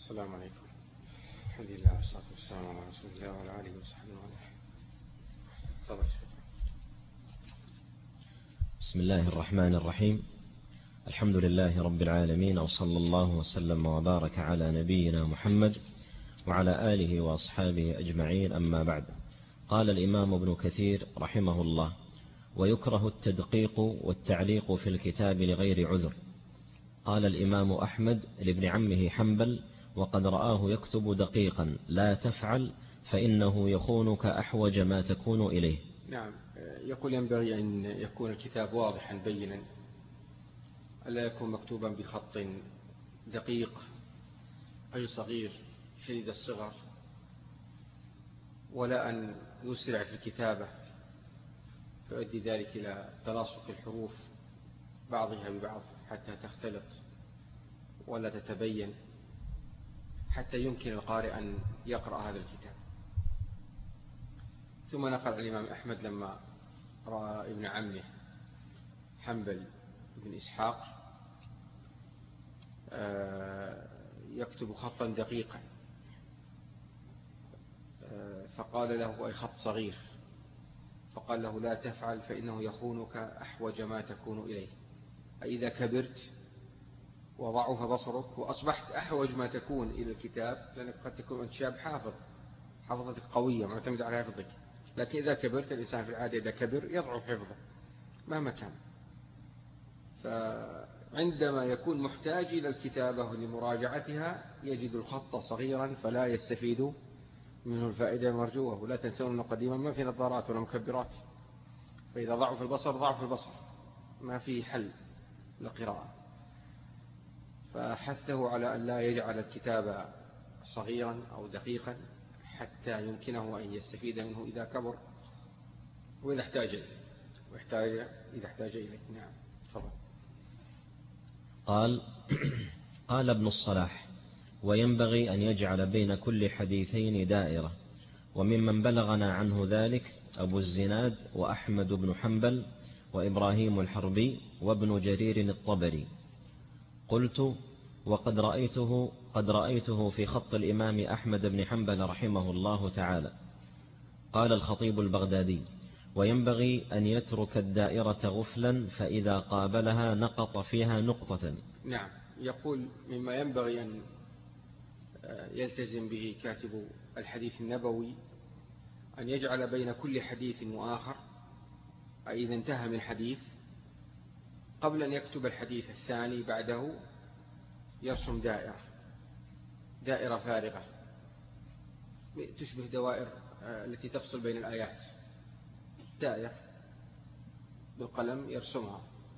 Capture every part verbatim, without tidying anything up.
السلام عليكم. الحمد لله والصلاة والسلام على رسول الله وعلى آله وصحبه وسلم. تفضل شيخ. بسم الله الرحمن الرحيم. الحمد لله رب العالمين، وصلى الله وسلم وبارك على نبينا محمد وعلى آله وأصحابه أجمعين، أما بعد. قال الإمام ابن كثير رحمه الله: ويكره التدقيق والتعليق في الكتاب لغير عذر. قال الإمام أحمد لابن عمه حنبل: وقد رآه يكتب دقيقا، لا تفعل فإنه يخونك أحوج ما تكون إليه. نعم، يقول ينبغي أن يكون الكتاب واضحا بينا، ألا يكون مكتوبا بخط دقيق أي صغير شديد الصغر، ولا أن يسرع في الكتابة فيؤدي ذلك إلى تلاصق الحروف بعضها ببعض حتى تختلط ولا تتبين، حتى يمكن القارئ أن يقرأ هذا الكتاب. ثم نقل الإمام أحمد لما رأى ابن عمه حنبل بن إسحاق يكتب خطا دقيقا، فقال له: أي خط صغير، فقال له: لا تفعل فإنه يخونك أحوج ما تكون إليه. أي إذا كبرت وضعف بصرك وأصبحت أحوج ما تكون إلى الكتاب، لأنك قد تكون أنت شاب حافظ، حفظتك قوية معتمد على حفظك، لكن إذا كبرت الإنسان في العادة إذا كبر يضعف حفظه مهما كان. فعندما يكون محتاج إلى الكتابة لمراجعتها يجد الخط صغيرا فلا يستفيد منه الفائدة المرجوة. ولا تنسون أنه قديما ما في نظارات ولا مكبرات، فإذا ضعف البصر ضعف البصر، ما في حل للقراءة. فحثه على أن لا يجعل الكتاب صغيرا أو دقيقا حتى يمكنه أن يستفيد منه إذا كبر وإذا احتاج إليه واحتاج إذا احتاج إليه. نعم، تفضل. قال قال ابن الصلاح: وينبغي أن يجعل بين كل حديثين دائرة. وممن بلغنا عنه ذلك أبو الزناد وأحمد بن حنبل وإبراهيم الحربي وابن جرير الطبري. قلت: وقد رأيته قد رأيته في خط الإمام أحمد بن حنبل رحمه الله تعالى. قال الخطيب البغدادي: وينبغي أن يترك الدائرة غفلا، فإذا قابلها نقط فيها نقطة. نعم، يقول مما ينبغي أن يلتزم به كاتب الحديث النبوي أن يجعل بين كل حديث وآخر، أي إذا انتهى من حديث قبل أن يكتب الحديث الثاني بعده يرسم دائرة دائرة فارغة تشبه دوائر التي تفصل بين الآيات، دائرة بالقلم يرسمها.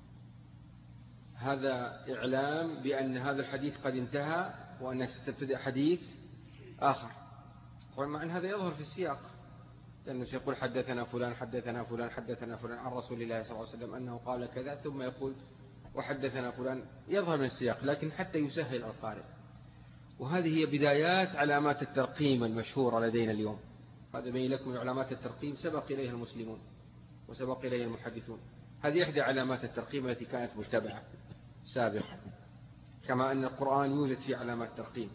هذا إعلام بأن هذا الحديث قد انتهى وأنك ستبتدأ حديث آخر. ومع أن هذا يظهر في السياق، لأنه سيقول: حدثنا فلان حدثنا فلان حدثنا فلان عن رسول الله صلى الله عليه وسلم أنه قال كذا، ثم يقول: وحدثنا فلان. يظهر من السياق، لكن حتى يسهل القارئ. وهذه هي بدايات علامات الترقيم المشهورة لدينا اليوم. هذا بين لكم علامات الترقيم سبق إليها المسلمون وسبق إليها المحدثون. هذه إحدى علامات الترقيم التي كانت متبعة سابقا، كما أن القرآن يوجد في علامات الترقيم،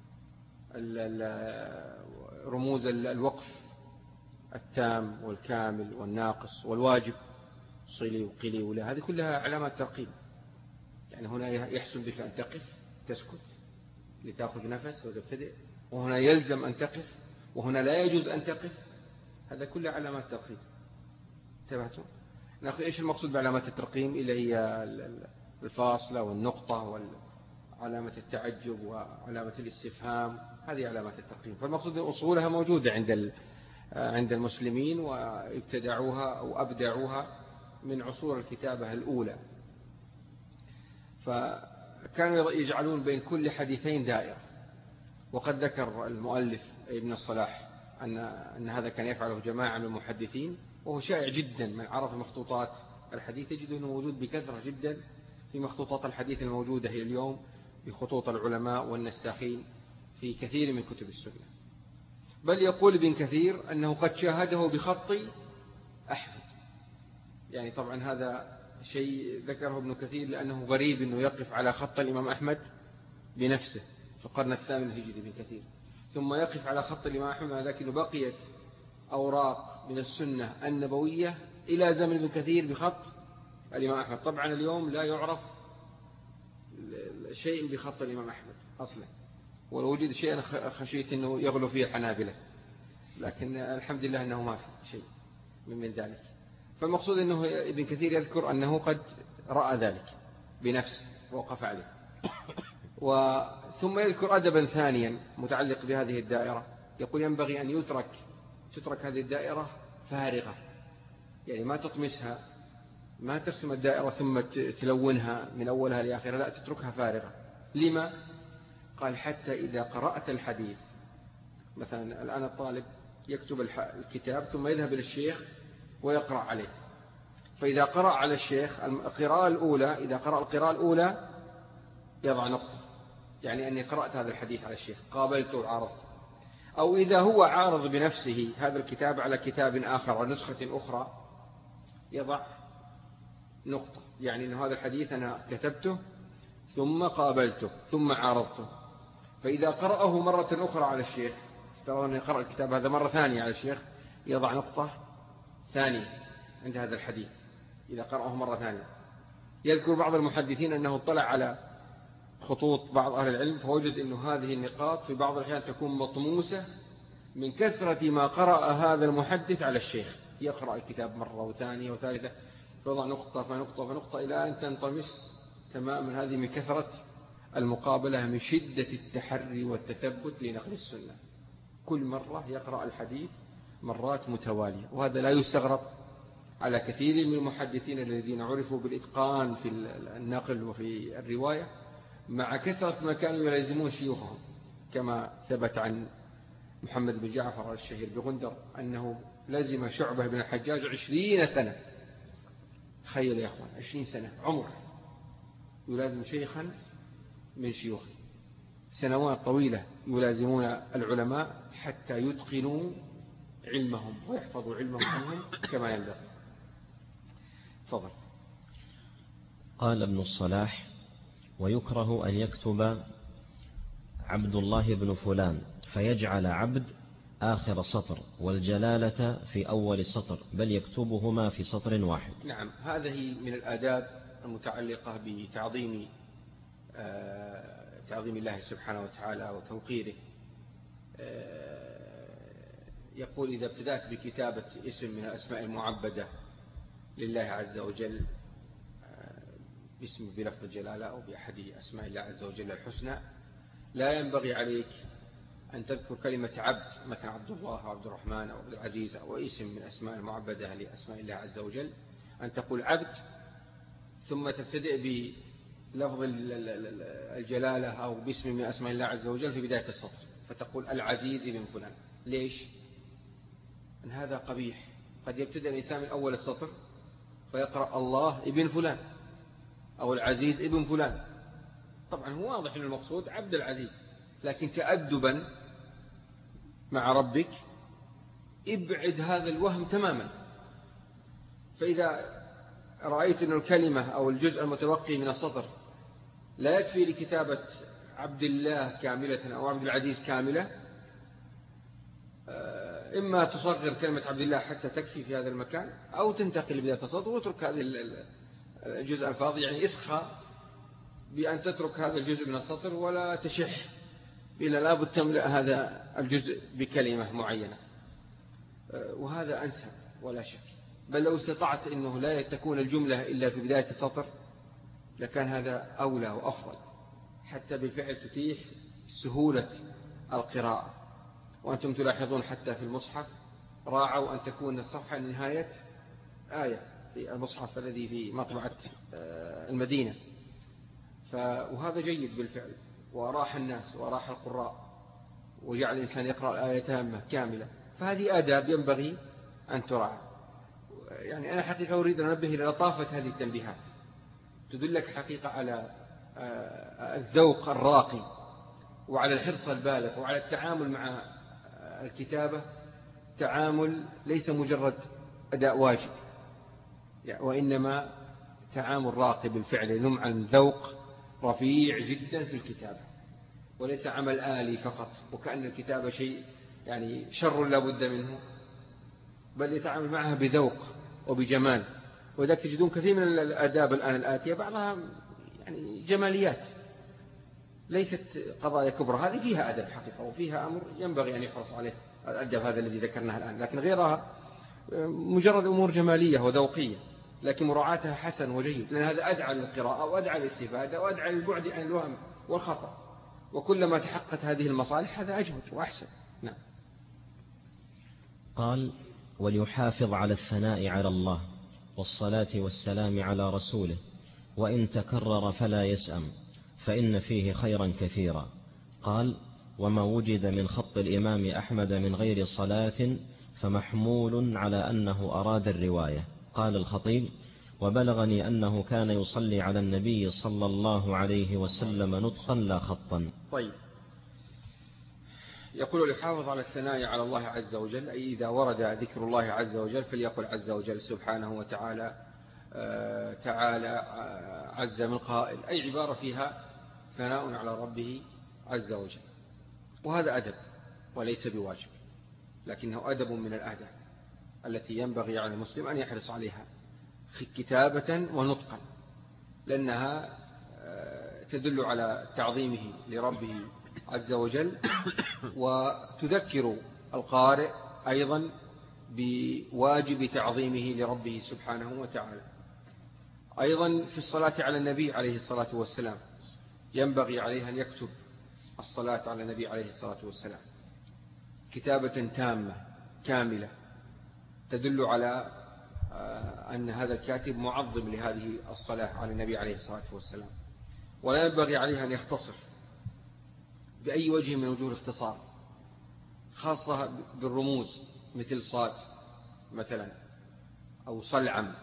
رموز الوقف التام والكامل والناقص والواجب، صلي وقلي ولا، هذه كلها علامات ترقيم. يعني هنا يحسن بك أن تقف تسكت لتأخذ نفس وتبتدئ، وهنا يلزم أن تقف، وهنا لا يجوز أن تقف. هذا كلها علامات ترقيم. انتبهتم؟ نأخذ إيش المقصود بعلامات الترقيم؟ إلا هي الفاصلة والنقطة وعلامة التعجب وعلامة الاستفهام، هذه علامات الترقيم. فالمقصود أن أصولها موجودة عند عند المسلمين، وابتدعوها أو أبدعوها من عصور الكتابة الأولى. فكانوا يجعلون بين كل حديثين دائرة. وقد ذكر المؤلف ابن الصلاح أن أن هذا كان يفعله جماعة من المحدثين، وهو شائع جدا. من عرف مخطوطات الحديث يجد أنه موجود بكثرة جدا في مخطوطات الحديث الموجودة هي اليوم بخطوط العلماء والنساخين في كثير من كتب السنة. بل يقول ابن كثير أنه قد شاهده بخط أحمد. يعني طبعا هذا شيء ذكره ابن كثير لأنه غريب أنه يقف على خط الإمام أحمد بنفسه، في القرن الثامن الهجري ابن كثير، ثم يقف على خط الإمام أحمد، لكنه بقيت أوراق من السنة النبوية إلى زمن ابن كثير بخط الإمام أحمد. طبعا اليوم لا يعرف شيء بخط الإمام أحمد أصلا، ولو وجد شيء أنا خشيت أنه يغلو فيه الحنابلة، لكن الحمد لله أنه ما في شيء من, من ذلك. فالمقصود أنه ابن كثير يذكر أنه قد رأى ذلك بنفسه ووقف عليه. وثم يذكر أدبا ثانيا متعلق بهذه الدائرة، يقول ينبغي أن يترك تترك هذه الدائرة فارغة، يعني ما تطمسها، ما ترسم الدائرة ثم تلونها من أولها لآخرها، لا، تتركها فارغة. لما؟ قال حتى إذا قرأت الحديث، مثلا الآن الطالب يكتب الكتاب ثم يذهب إلى الشيخ ويقرأ عليه، فإذا قرأ على الشيخ القراءة الأولى، إذا قرأ القراءة الأولى يضع نقطة، يعني أني قرأت هذا الحديث على الشيخ، قابلته وعارضته. أو إذا هو عارض بنفسه هذا الكتاب على كتاب آخر أو نسخة أخرى يضع نقطة، يعني أن هذا الحديث أنا كتبته ثم قابلته ثم عارضته. فإذا قرأه مرة أخرى على الشيخ، افترض أن يقرأ الكتاب هذا مرة ثانية على الشيخ، يضع نقطة ثانية عند هذا الحديث إذا قرأه مرة ثانية. يذكر بعض المحدثين أنه اطلع على خطوط بعض أهل العلم فوجد أن هذه النقاط في بعض الأحيان تكون مطموسة من كثرة ما قرأ هذا المحدث على الشيخ، يقرأ الكتاب مرة وثانية وثالثة، يضع نقطة فنقطة فنقطة إلى أن تنطمس تماما. هذه من كثرة المقابلة، من شدة التحري والتثبت لنقل السنة، كل مرة يقرأ الحديث مرات متوالية. وهذا لا يستغرب على كثير من المحدثين الذين عرفوا بالإتقان في النقل وفي الرواية، مع كثرة ما كانوا يلازمون شيوخهم، كما ثبت عن محمد بن جعفر الشهير بغندر أنه لزم شعبة بن الحجاج عشرين سنة. تخيل يا أخوان، عشرين سنة عمر يلازم شيخا من شيوخه، سنوات طويلة يلازمون العلماء حتى يتقنوا علمهم ويحفظوا علمهم عنهم كما ينبغي. تفضل. قال ابن الصلاح: ويكره أن يكتب عبد الله بن فلان فيجعل عبد آخر سطر والجلالة في أول سطر، بل يكتبهما في سطر واحد. نعم، هذه من الآداب المتعلقة بتعظيم تعظيم الله سبحانه وتعالى وتوقيره. يقول: إذا ابتدأت بكتابة اسم من الأسماء المعبدة لله عز وجل باسم بلفظ الجلالة أو بأحد أسماء الله عز وجل الحسنى، لا ينبغي عليك أن تذكر كلمة عبد، مثلا عبد الله أو عبد الرحمن أو عبد العزيز أو اسم من الأسماء المعبدة لأسماء الله عز وجل، أن تقول عبد ثم تبتدئ بلفظ الجلالة أو باسم من أسماء الله عز وجل في بداية السطر، فتقول العزيز بن فلان. ليش؟ أن هذا قبيح. قد يبتدئ الإنسان من أول السطر فيقرأ الله ابن فلان أو العزيز ابن فلان، طبعا هو واضح أن المقصود عبد العزيز، لكن تأدبا مع ربك ابعد هذا الوهم تماما. فإذا رأيت أن الكلمة أو الجزء المتبقي من السطر لا يكفي لكتابة عبد الله كاملة أو عبد العزيز كاملة، إما تصغر كلمة عبد الله حتى تكفي في هذا المكان، أو تنتقل لبداية السطر وترك هذه الجزء الفاضي، يعني اسخى بأن تترك هذا الجزء من السطر ولا تشح إلا لابد تملأ هذا الجزء بكلمة معينة، وهذا أنسب ولا شك. بل لو استطعت أنه لا تكون الجملة إلا في بداية السطر لكان هذا أولى وأفضل، حتى بالفعل تتيح سهولة القراءة. وأنتم تلاحظون حتى في المصحف راعوا أن تكون الصفحة نهاية آية في المصحف الذي في مطبعة المدينة، وهذا جيد بالفعل، وراح الناس وراح القراء وجعل الإنسان يقرأ الآية تامة كاملة. فهذه آداب ينبغي أن تراعى. يعني أنا حقيقة أريد أن أنبه إلى لطافة هذه التنبيهات، تدلك حقيقة على الذوق الراقي وعلى الحرص البالغ وعلى التعامل مع الكتابة، تعامل ليس مجرد أداء واجب، وإنما تعامل راقي بالفعل، ينم عن ذوق رفيع جدا في الكتابة. وليس عمل آلي فقط، وكأن الكتابة شيء يعني شر لا بد منه، بل يتعامل معها بذوق وبجمال. وذلك تجدون كثير من الآداب الآن الآتية بعضها يعني جماليات، ليست قضايا كبرى. هذه فيها أدب حقيقة وفيها أمر ينبغي أن يحرص عليه الأدب هذا الذي ذكرناه الآن، لكن غيرها مجرد أمور جمالية وذوقية، لكن مراعاتها حسن وجيد، لأن هذا أدعى للقراءة وأدعى للاستفادة وأدعى للبعد عن الوهم والخطأ، وكلما تحققت هذه المصالح هذا أجود وأحسن. نعم. قال: وليحافظ على الثناء على الله والصلاة والسلام على رسوله، وإن تكرر فلا يسأم، فإن فيه خيرا كثيرا. قال: وما وجد من خط الإمام أحمد من غير صلاة فمحمول على أنه أراد الرواية. قال الخطيب: وبلغني أنه كان يصلي على النبي صلى الله عليه وسلم نطقا لا خطا. طيب، يقول يحافظ على الثناء على الله عز وجل، أي إذا ورد ذكر الله عز وجل فليقل عز وجل سبحانه وتعالى آه تعالى آه عز من قائل، أي عبارة فيها ثناء على ربه عز وجل. وهذا أدب وليس بواجب، لكنه أدب من الآداب التي ينبغي على المسلم أن يحرص عليها كتابة ونطقا، لأنها تدل على تعظيمه لربه عز وجل، وتذكر القارئ أيضا بواجب تعظيمه لربه سبحانه وتعالى. أيضا في الصلاة على النبي عليه الصلاة والسلام ينبغي عليه أن يكتب الصلاة على النبي عليه الصلاة والسلام كتابة تامة كاملة تدل على أن هذا الكاتب معظم لهذه الصلاة على النبي عليه الصلاة والسلام. ولا ينبغي عليه أن يختصر بأي وجه من وجوه الاختصار، خاصة بالرموز مثل صاد مثلا أو صلعم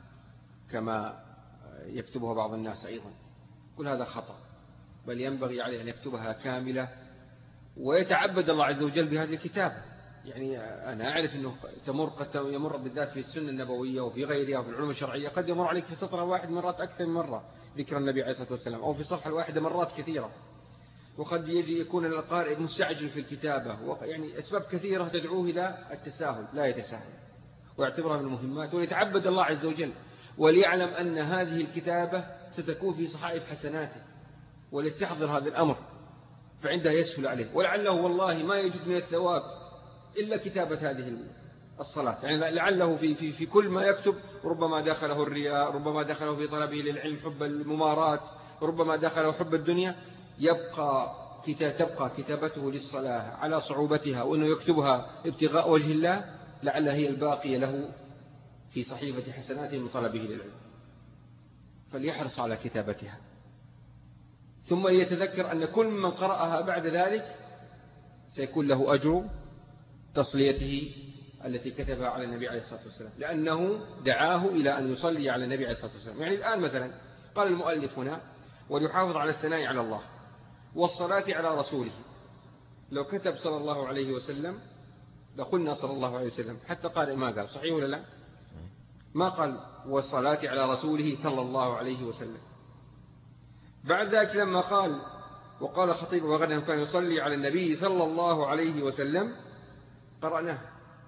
كما يكتبها بعض الناس أيضا، كل هذا خطأ، بل ينبغي عليه أن يكتبها كاملة ويتعبد الله عز وجل بهذه الكتابة. يعني أنا أعرف أنه تمر قد يمر بالذات في السنة النبوية وفي غيرها وفي العلوم الشرعية قد يمر عليك في سطر واحد مرات أكثر من مرة ذكر النبي عليه الصلاة والسلام، أو في الصفحة الواحدة مرات كثيرة، وقد يجي يكون القارئ مستعجل في الكتابة، يعني أسباب كثيرة تدعوه إلى التساهل، لا يتساهل ويعتبرها من المهمات، وليتعبد الله عز وجل وليعلم أن هذه الكتابة ستكون في صحائف حسناته، وليستحضر هذا الأمر فعندها يسهل عليه، ولعله والله ما يجد من الثواب إلا كتابة هذه الصلاة. يعني لعله في, في, في كل ما يكتب ربما دخله الرياء، ربما دخله في طلبه للعلم حب الممارات، ربما دخله حب الدنيا، يبقى تبقى كتابته للصلاة على صعوبتها وأنه يكتبها ابتغاء وجه الله، لعل هي الباقية له في صحيفة حسناته من طلبه للعلم، فليحرص على كتابتها. ثم يتذكر أن كل من قرأها بعد ذلك سيكون له أجر تصليته التي كتبها على النبي عليه الصلاة والسلام، لأنه دعاه إلى أن يصلي على النبي عليه الصلاة والسلام. يعني الآن مثلا قال المؤلف هنا: وليحافظ على الثناء على الله والصلاة على رسوله. لو كتب صلى الله عليه وسلم لقلنا صلى الله عليه وسلم، حتى قال ما قال، صحيح ولا لا؟ ما قال والصلاة على رسوله صلى الله عليه وسلم. بعد ذلك لما قال وقال خطيب وغدا كان يصلي على النبي صلى الله عليه وسلم قرأناه.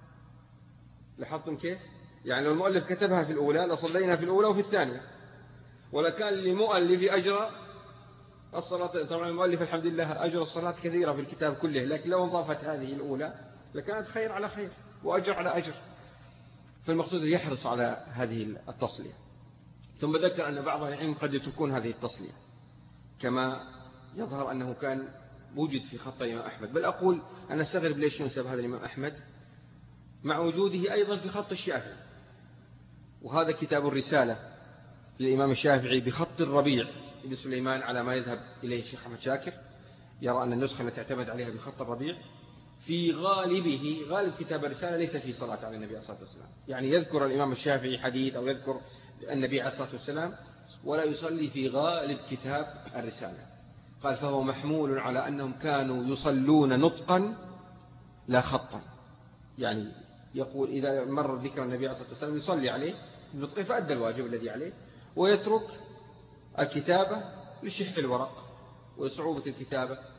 لاحظتم كيف؟ يعني لو المؤلف كتبها في الأولى لصلينا في الأولى وفي الثانية، ولكان للمؤلف أجر الصلاة. طبعا المؤلف الحمد لله أجر الصلاة كثيرة في الكتاب كله، لكن لو انضافت هذه الأولى لكانت خير على خير وأجر على أجر. فالمقصود يحرص على هذه التصلية. ثم ذكر أن بعض العلم قد يتركون هذه التصلية، كما يظهر أنه كان وجد في خط الإمام أحمد، بل أقول أنا أستغرب ليش ينسب هذا الإمام أحمد مع وجوده أيضا في خط الشافعي. وهذا كتاب الرسالة للإمام الشافعي بخط الربيع بن سليمان على ما يذهب إليه الشيخ أحمد شاكر، يرى أن النسخة التي اعتمد عليها بخط الربيع في غالبه غالب كتاب الرسالة ليس في صلاة على النبي عليه الصلاة والسلام، يعني يذكر الإمام الشافعي حديث أو يذكر النبي عليه الصلاة والسلام ولا يصلي في غالب كتاب الرسالة. قال فهو محمول على أنهم كانوا يصلون نطقا لا خطا، يعني يقول إذا مر ذكر النبي عليه الصلاة والسلام يصلي عليه بنطقه فأدى الواجب الذي عليه، ويترك الكتابة لشح الورق وصعوبة الكتابة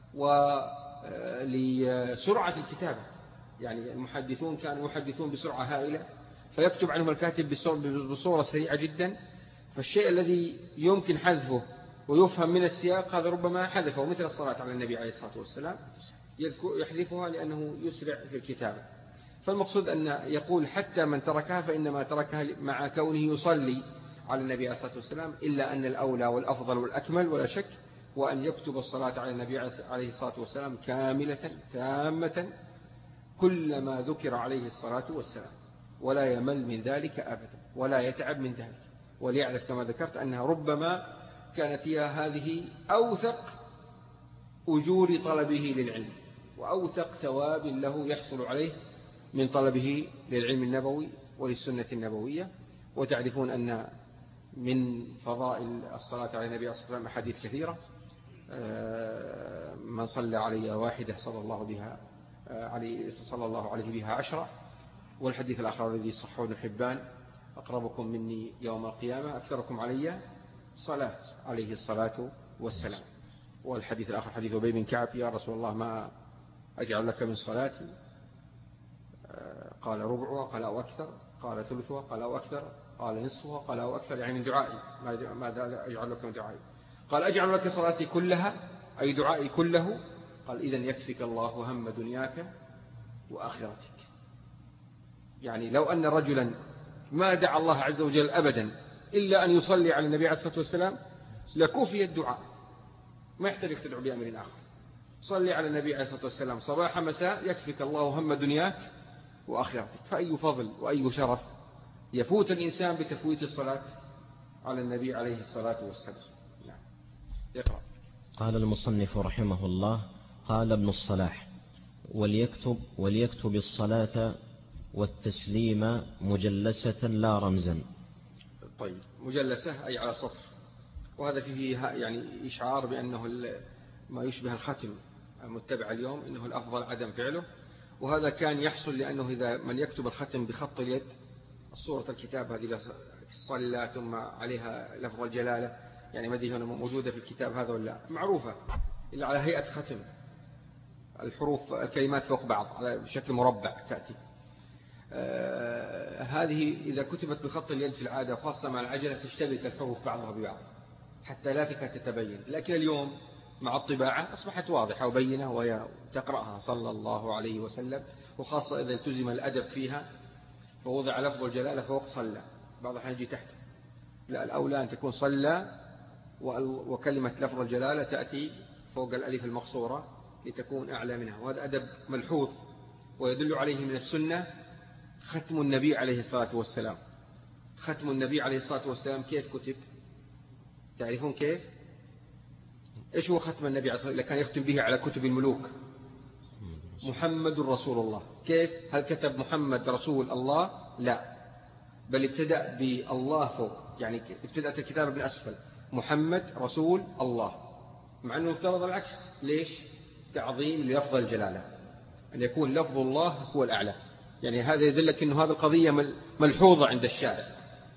ولسرعة الكتابة. يعني المحدثون كانوا يحدثون بسرعة هائلة، فيكتب عنهم الكاتب بصورة سريعة جدا، فالشيء الذي يمكن حذفه ويفهم من السياق هذا ربما حذفه، مثل الصلاة على النبي عليه الصلاة والسلام يحذفها لأنه يسرع في الكتابة. فالمقصود أن يقول حتى من تركها فإنما تركها مع كونه يصلي على النبي عليه الصلاة والسلام، إلا أن الأولى والأفضل والأكمل ولا شك وأن يكتب الصلاة على النبي عليه الصلاة والسلام كاملة تامة كلما ذكر عليه الصلاة والسلام، ولا يمل من ذلك أبدا ولا يتعب من ذلك. وليعرف كما ذكرت أنها ربما كانت هي هذه أوثق أجور طلبه للعلم وأوثق ثواب له يحصل عليه من طلبه للعلم النبوي وللسنة النبوية. وتعرفون أن من فضائل الصلاة على النبي صلى الله عليه وسلم أحاديث كثيرة، من صلى علي واحدة صلى الله بها عليه صلى الله عليه بها عشرة. والحديث الآخر الذي صححه ابن حبان: أقربكم مني يوم القيامة أكثركم علي صلاة عليه الصلاة والسلام. والحديث الآخر حديث أبي بن كعب: يا رسول الله ما أجعل لك من صلاتي؟ قال ربعها، قال أو أكثر، قال ثلثها، قال أو أكثر، قال نصفها، قال أو أكثر، يعني من دعائي ماذا أجعل لك من دعائي؟ قال أجعل لك صلاتي كلها أي دعائي كله؟ قال إذن يكفيك الله هم دنياك وآخرتك. يعني لو أن رجلا ما دعا الله عز وجل أبدا إلا أن يصلي على النبي عليه الصلاة والسلام لكفي الدعاء، ما يحتاج تدعو بأمر آخر. صلي على النبي عليه الصلاة والسلام صباح مساء يكفيك الله هم دنياك وآخرتك. فأي فضل وأي شرف يفوت الإنسان بتفويت الصلاة على النبي عليه الصلاة والسلام. نعم. يقرأ. قال المصنف رحمه الله: قال ابن الصلاح: وليكتب, وليكتب الصلاة والتسليم مجلسة لا رمزا. طيب، مجلسة أي على سطر، وهذا فيه يعني إشعار بأنه ما يشبه الختم المتبع اليوم إنه الأفضل عدم فعله. وهذا كان يحصل لأنه إذا من يكتب الختم بخط اليد، صورة الكتاب هذه صلى ثم عليها لفظ الجلالة، يعني ما أدري هنا موجودة في الكتاب هذا ولا معروفة، إلا على هيئة ختم، الحروف الكلمات فوق بعض على شكل مربع تأتي. آه هذه إذا كتبت بخط اليد في العادة وخاصة مع العجلة تشتبك الحروف بعضها ببعض حتى لا تكاد تتبين. لكن اليوم مع الطباعة أصبحت واضحة وبينة وهي تقرأها صلى الله عليه وسلم، وخاصة إذا التزم الأدب فيها فوضع لفظ الجلالة فوق صلى، بعض الأحيان يجي تحته. لا، الأولى أن تكون صلى وكلمة لفظ الجلالة تأتي فوق الألف المقصورة لتكون أعلى منها، وهذا أدب ملحوظ ويدل عليه من السنة ختم النبي عليه الصلاة والسلام. ختم النبي عليه الصلاة والسلام كيف كتب؟ تعرفون كيف؟ إيش هو ختم النبي عليه الصلاة والسلام؟ كان يختم به على كتب الملوك: محمد رسول الله. كيف؟ هل كتب محمد رسول الله؟ لا، بل ابتدأ بالله فوق، يعني ابتدأت الكتابة من أسفل: محمد رسول الله، مع أنه افترض العكس. ليش؟ تعظيم للفظ الجلالة، أن يكون لفظ الله هو الأعلى. يعني هذا يدلك أن هذه القضية ملحوظة عند الشارع،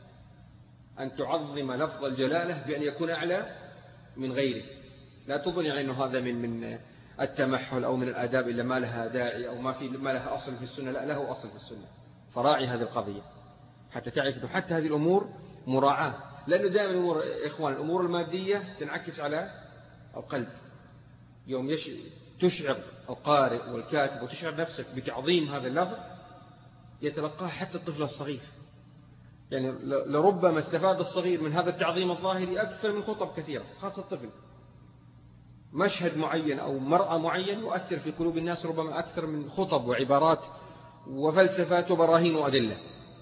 أن تعظم لفظ الجلالة بأن يكون أعلى من غيره. لا تظن يعني أنه هذا من من التمحل أو من الآداب إلا ما لها داعي أو ما في ما لها أصل في السنة. لا، له أصل في السنة، فراعي هذه القضية حتى تعرف أنه حتى هذه الأمور مراعاة. لأنه دائما الأمور إخوان الأمور المادية تنعكس على القلب. يوم يش... تشعر القارئ والكاتب وتشعر نفسك بتعظيم هذا اللفظ يتلقاه حتى الطفل الصغير. يعني لربما استفاد الصغير من هذا التعظيم الظاهري أكثر من خطب كثيرة، خاصة الطفل. مشهد معين أو مرأة معين يؤثر في قلوب الناس ربما أكثر من خطب وعبارات وفلسفات وبراهين وأدلة،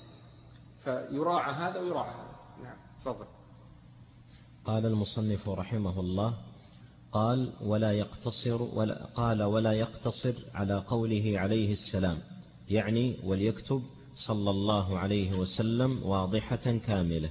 فيراعى هذا ويراعى هذا. نعم، تفضل. قال المصنف رحمه الله: قال ولا يقتصر ولا قال ولا يقتصر على قوله عليه السلام، يعني وليكتب صلى الله عليه وسلم واضحة كاملة.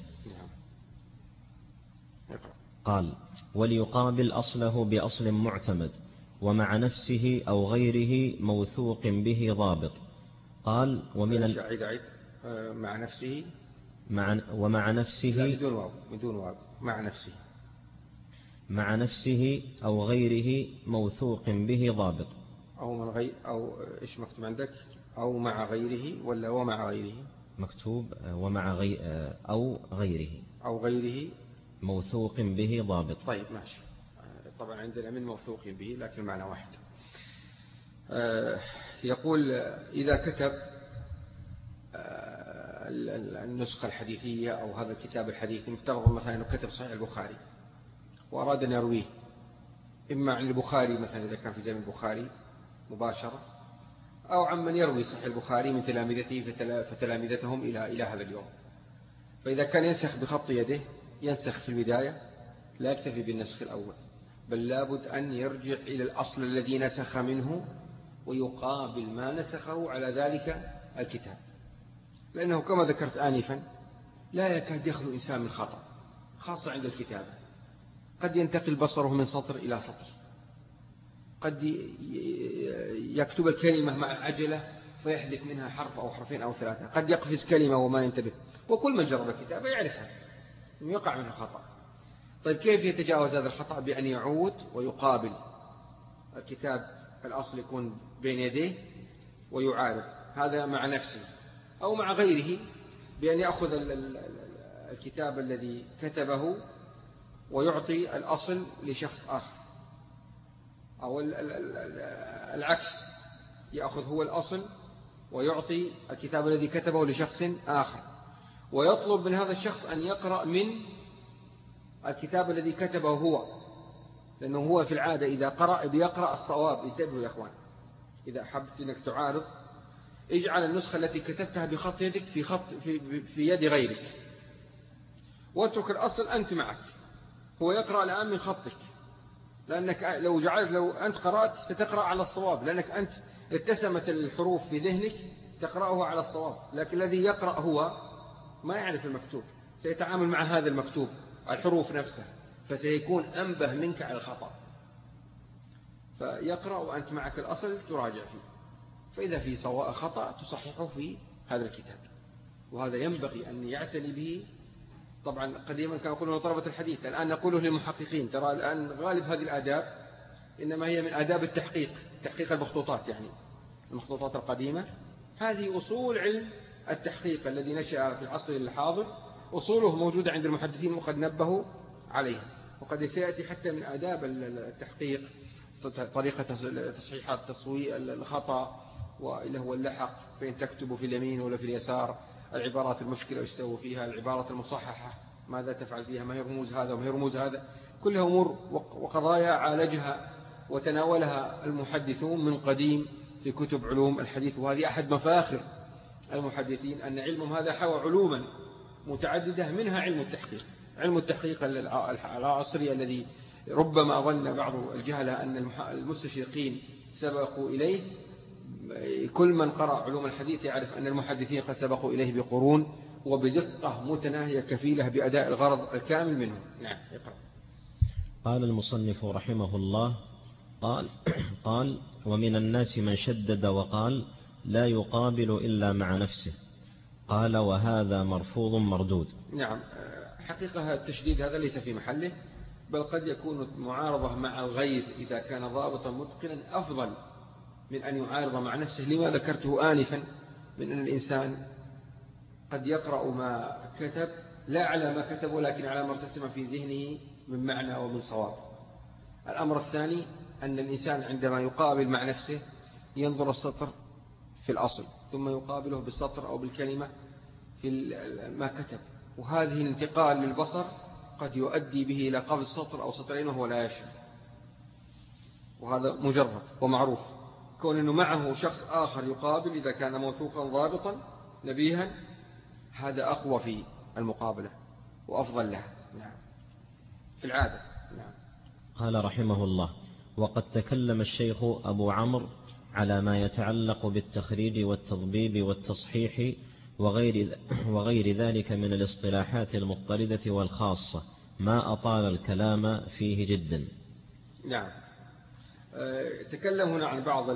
قال وليقابل أصله بأصل معتمد ومع نفسه أو غيره موثوق به ضابط. قال ومن ال... عيد عيد مع نفسه مع ومع نفسه بدون واو بدون واو مع نفسه مع نفسه أو غيره موثوق به ضابط. أو من غير، أو إيش مكتوب عندك؟ أو مع غيره ولا ومع غيره؟ مكتوب ومع غي أو غيره. أو غيره موثوق به ضابط. طيب ماشي. طبعا عندنا من موثوق به لكن معنى واحد. يقول إذا كتب النسخة الحديثية أو هذا الكتاب الحديثي، مفترض مثلا أنه كتب صحيح البخاري وأراد أن يرويه إما عن البخاري مثلا إذا كان في زمن البخاري مباشرة، أو عن من يروي صحيح البخاري من تلامذته فتلامذتهم إلى إلى هذا اليوم. فإذا كان ينسخ بخط يده ينسخ في البداية، لا يكتفي بالنسخ الأول، بل لابد أن يرجع إلى الأصل الذي نسخ منه ويقابل ما نسخه على ذلك الكتاب، لأنه كما ذكرت آنفا لا يكاد يخلو إنسان من خطأ، خاصة عند الكتابة. قد ينتقل بصره من سطر إلى سطر، قد يكتب الكلمة مع عجلة فيحدث منها حرف أو حرفين أو ثلاثة، قد يقفز كلمة وما ينتبه، وكل من جرب الكتابة يعرفها أنه يقع منه خطأ. طيب كيف يتجاوز هذا الخطأ؟ بأن يعود ويقابل الكتاب الأصل يكون بين يديه ويعارض هذا مع نفسه أو مع غيره، بأن يأخذ الكتاب الذي كتبه ويعطي الأصل لشخص آخر، أو العكس، يأخذ هو الأصل ويعطي الكتاب الذي كتبه لشخص آخر، ويطلب من هذا الشخص أن يقرأ من الكتاب الذي كتبه هو، لأنه هو في العادة إذا قرأ بيقرأ الصواب. انتبهوا يا أخوان، إذا حبت أنك تعارض اجعل النسخة التي كتبتها بخط يدك في خط في, في يد غيرك، واترك الأصل أنت معك، هو يقرأ الآن من خطك، لأنك لو جعلت لو أنت قرأت ستقرأ على الصواب، لأنك أنت اتسمت الحروف في ذهنك تقرأه على الصواب، لكن الذي يقرأ هو ما يعرف المكتوب، سيتعامل مع هذا المكتوب الحروف نفسها، فسيكون أنبه منك على الخطأ، فيقرأ وأنت معك الأصل تراجع فيه، فإذا في سواء خطأ تصححه في هذا الكتاب. وهذا ينبغي أن يعتني به. طبعا قديما كان يقولون طلبة الحديث، الآن نقوله للمحققين، ترى الآن غالب هذه الآداب إنما هي من آداب التحقيق، تحقيق المخطوطات، يعني المخطوطات القديمة هذه أصول علم التحقيق الذي نشأ في العصر الحاضر، أصوله موجودة عند المحدثين وقد نبهوا عليها، وقد سيأتي حتى من آداب التحقيق طريقة تصحيح التصوير الخطأ وإله هو اللحق، فإن تكتب في اليمين ولا في اليسار، العبارات المشكلة وش سووا فيها، العبارات المصححة ماذا تفعل فيها، ما هي رموز هذا وما هي رموز هذا، كلها أمور وقضايا عالجها وتناولها المحدثون من قديم في كتب علوم الحديث. وهذه أحد مفاخر المحدثين أن علمهم هذا حوى علوما متعددة، منها علم التحقيق، علم التحقيق العصري الذي ربما ظن بعض الجهلة أن المستشرقين سبقوا إليه. كل من قرأ علوم الحديث يعرف أن المحدثين قد سبقوا إليه بقرون وبدقة متناهية كفيلة بأداء الغرض الكامل منه. نعم اقرأ. قال المصنف رحمه الله قال, قال ومن الناس من شدد وقال لا يقابل إلا مع نفسه، قال وهذا مرفوض مردود. نعم حقيقة التشديد هذا ليس في محله، بل قد يكون معارضة مع الغير إذا كان ضابطا متقنا أفضل من أن يعارض مع نفسه، لما ذكرته آنفا من أن الإنسان قد يقرأ ما كتب لا على ما كتب ولكن على ما ارتسم في ذهنه من معنى ومن صواب. الأمر الثاني أن الإنسان عندما يقابل مع نفسه ينظر السطر في الأصل ثم يقابله بالسطر أو بالكلمة في ما كتب، وهذه الانتقال للبصر قد يؤدي به إلى قفز سطر أو سطرين وهو لا يشعر، وهذا مجرد ومعروف. كون أنه معه شخص آخر يقابل إذا كان موثوقا ضابطا نبيها هذا أقوى في المقابلة وأفضل لها. نعم في العادة. نعم. قال رحمه الله وقد تكلم الشيخ أبو عمرو على ما يتعلق بالتخريج والتضبيب والتصحيح وغير, وغير ذلك من الاصطلاحات المضطردة والخاصة ما أطال الكلام فيه جدا. نعم تكلم هنا عن بعض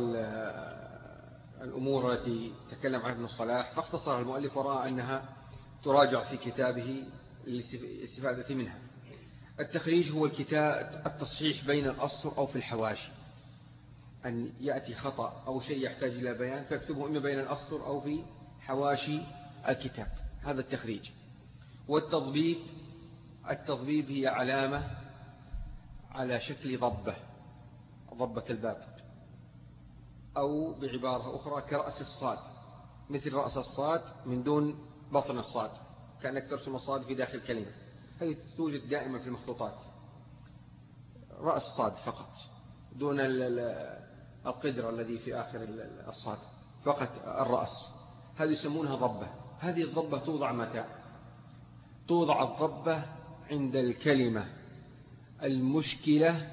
الأمور التي تكلم عنها ابن الصلاح فاختصر المؤلف ورأى أنها تراجع في كتابه للاستفادة منها. التخريج هو الكتاب التصحيح بين الأسطر أو في الحواشي، أن يأتي خطأ أو شيء يحتاج إلى بيان فيكتبه إما بين الأسطر أو في حواشي الكتاب، هذا التخريج. والتضبيب، التضبيب هي علامة على شكل ضبة، ضبة الباب، أو بعبارة أخرى كرأس الصاد، مثل رأس الصاد من دون بطن الصاد، كأنك ترسم الصاد في داخل كلمة، هذه توجد دائما في المخطوطات، رأس صاد فقط دون القدر الذي في آخر الصاد، فقط الرأس، هذه يسمونها ضبة. هذه الضبة توضع متى؟ توضع الضبة عند الكلمة المشكلة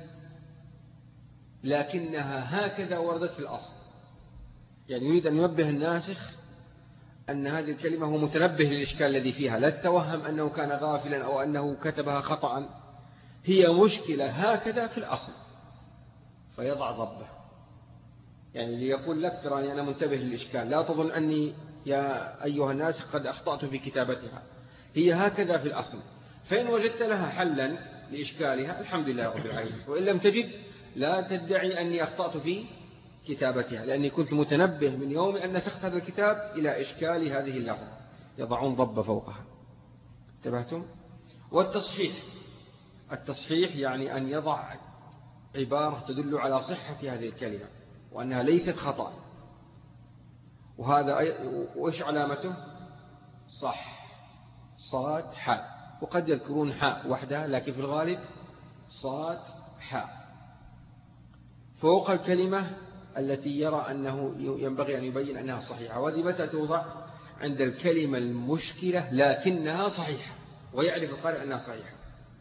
لكنها هكذا وردت في الأصل، يعني يريد أن ينبه الناسخ أن هذه الكلمة هو متنبه للإشكال الذي فيها، لا تتوهم أنه كان غافلا أو أنه كتبها خطأ، هي مشكلة هكذا في الأصل، فيضع ضبة، يعني ليقول لك تراني أنا منتبه للإشكال، لا تظن أني يا أيها الناس قد أخطأت في كتابتها، هي هكذا في الأصل، فإن وجدت لها حلا لإشكالها الحمد لله رب العالمين، وإن لم تجد لا تدعي أني أخطأت في كتابتها، لأني كنت متنبه من يوم أن نسخت هذا الكتاب إلى إشكال هذه اللفظة، يضعون ضبة فوقها. انتبهتم؟ والتصحيح، التصحيح يعني أن يضع عبارة تدل على صحة هذه الكلمة وأنها ليست خطأ، وهذا وإيش علامته؟ صح، صاد حاء، وقد يذكرون حاء وحدها لكن في الغالب صاد حاء فوق الكلمة التي يرى أنه ينبغي أن يبين أنها صحيحة. وهذه متى توضع؟ عند الكلمة المشكلة لكنها صحيحة، ويعرف القارئ أنها صحيحة.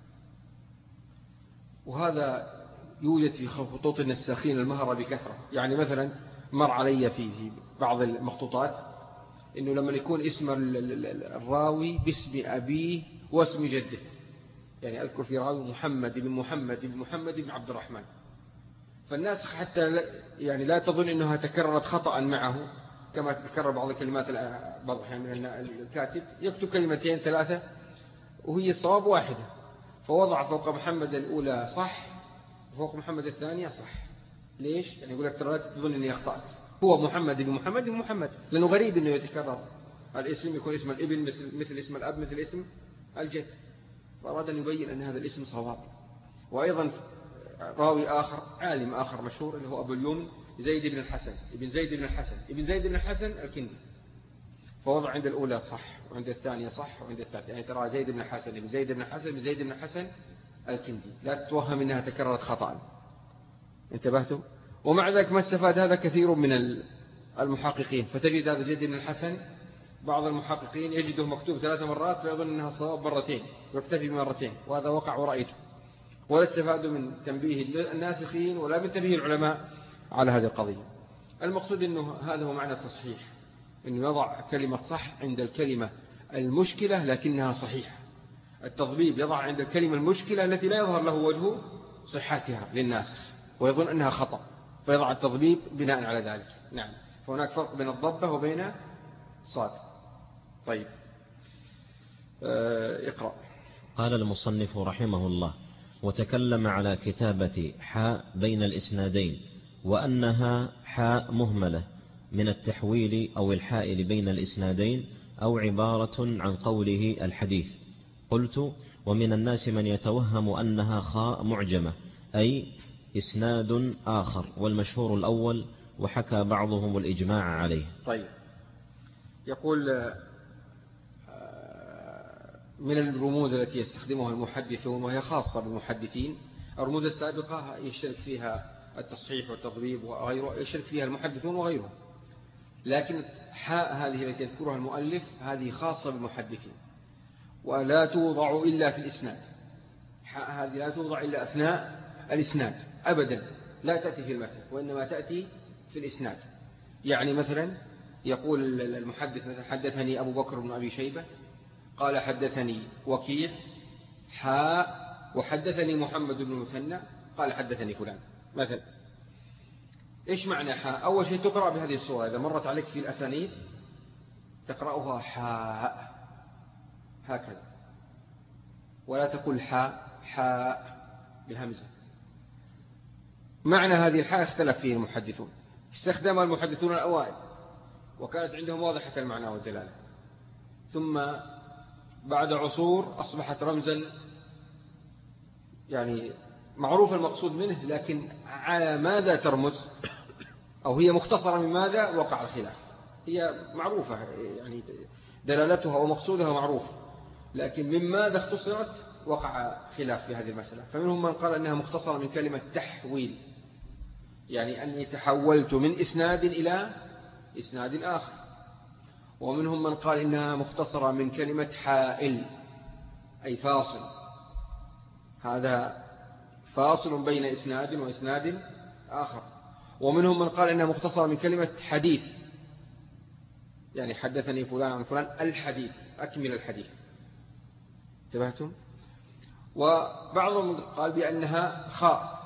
وهذا يوجد في خطوط النساخين المهرة بكثرة، يعني مثلا مر علي في بعض المخطوطات إنه لما يكون اسم الراوي باسم أبيه واسم جده، يعني أذكر في راوي محمد بن محمد بن محمد بن عبد الرحمن، فالناسخ حتى يعني لا تظن أنها تكررت خطأ معه كما تتكرر بعض الكلمات، بعض الأحيان من الكاتب يكتب كلمتين ثلاثة وهي الصواب واحدة، فوضع فوق محمد الأولى صح وفوق محمد الثانية صح. ليش؟ يعني يقول لك ترى لا تظن أني أخطأت، هو محمد بن محمد بن محمد، لأنه غريب أنه يتكرر الاسم، يكون اسم الابن مثل, مثل اسم الأب مثل اسم الجد، فأراد أن يبين أن هذا الاسم صواب. وأيضا راوي آخر عالم آخر مشهور اللي هو أبو اليمن زيد بن الحسن ابن زيد بن الحسن ابن زيد بن الحسن الكندي، فوضع عند الأولى صح وعند الثانية صح وعند الثالثة، يعني ترى زيد بن الحسن ابن زيد بن الحسن ابن زيد بن الحسن الكندي، لا تتوهم أنها تكررت خطأ. انتبهتم؟ ومع ذلك ما استفاد هذا كثير من المحققين، فتجد هذا زيد بن الحسن بعض المحققين يجده مكتوب ثلاث مرات فيظن أنها صواب مرتين ويكتفي بمرتين، وهذا وقع ورأيته، ولا استفادوا من تنبيه الناسخين ولا من تنبيه العلماء على هذه القضية. المقصود أنه هذا هو معنى التصحيح، أنه يضع كلمة صح عند الكلمة المشكلة لكنها صحيحة. التضبيب يضع عند الكلمة المشكلة التي لا يظهر له وجه صحتها للناسخ ويظن أنها خطأ، فيضع التضبيب بناء على ذلك. نعم، فهناك فرق بين الضبة وبين صاد. طيب آه اقرأ. قال المصنف رحمه الله: وتكلم على كتابة حاء بين الإسنادين، وأنها حاء مهملة من التحويل أو الحائل بين الإسنادين، أو عبارة عن قوله الحديث. قلت: ومن الناس من يتوهم أنها خاء معجمة، أي إسناد آخر، والمشهور الأول، وحكى بعضهم الإجماع عليه. طيب، يقول من الرموز التي يستخدمها المحدثون وهي خاصة بالمحدثين، الرموز السابقة يشترك فيها التصحيح والتضبيب وغيره، يشترك فيها المحدثون وغيرهم، لكن حاء هذه التي يذكرها المؤلف هذه خاصة بالمحدثين، ولا توضع إلا في الإسناد. حاء هذه لا توضع إلا أثناء الإسناد أبدا، لا تأتي في المتن وإنما تأتي في الإسناد. يعني مثلا يقول المحدث مثلا حدثني أبو بكر بن أبي شيبة قال حدثني وكيع حاء وحدثني محمد بن المثنى قال حدثني فلان مثلا. إيش معنى حاء؟ أول شيء تقرأ بهذه الصورة، إذا مرت عليك في الأسانيد تقرأها حاء هكذا، ولا تقول حاء حاء بالهمزة. معنى هذه الحاء اختلف فيه المحدثون، استخدمها المحدثون الأوائل وكانت عندهم واضحة المعنى والدلالة، ثم بعد عصور أصبحت رمزا يعني معروف المقصود منه، لكن على ماذا ترمز أو هي مختصرة من ماذا وقع الخلاف. هي معروفة يعني دلالتها ومقصودها معروف، لكن من ماذا اختصرت وقع خلاف في هذه المسألة. فمنهم من قال أنها مختصرة من كلمة تحويل، يعني أني تحولت من إسناد إلى إسناد آخر. ومنهم من قال إنها مختصرة من كلمة حائل أي فاصل، هذا فاصل بين إسناد وإسناد آخر. ومنهم من قال إنها مختصرة من كلمة حديث، يعني حدثني فلان عن فلان الحديث، أكمل الحديث. انتبهتم؟ وبعضهم قال بأنها خاء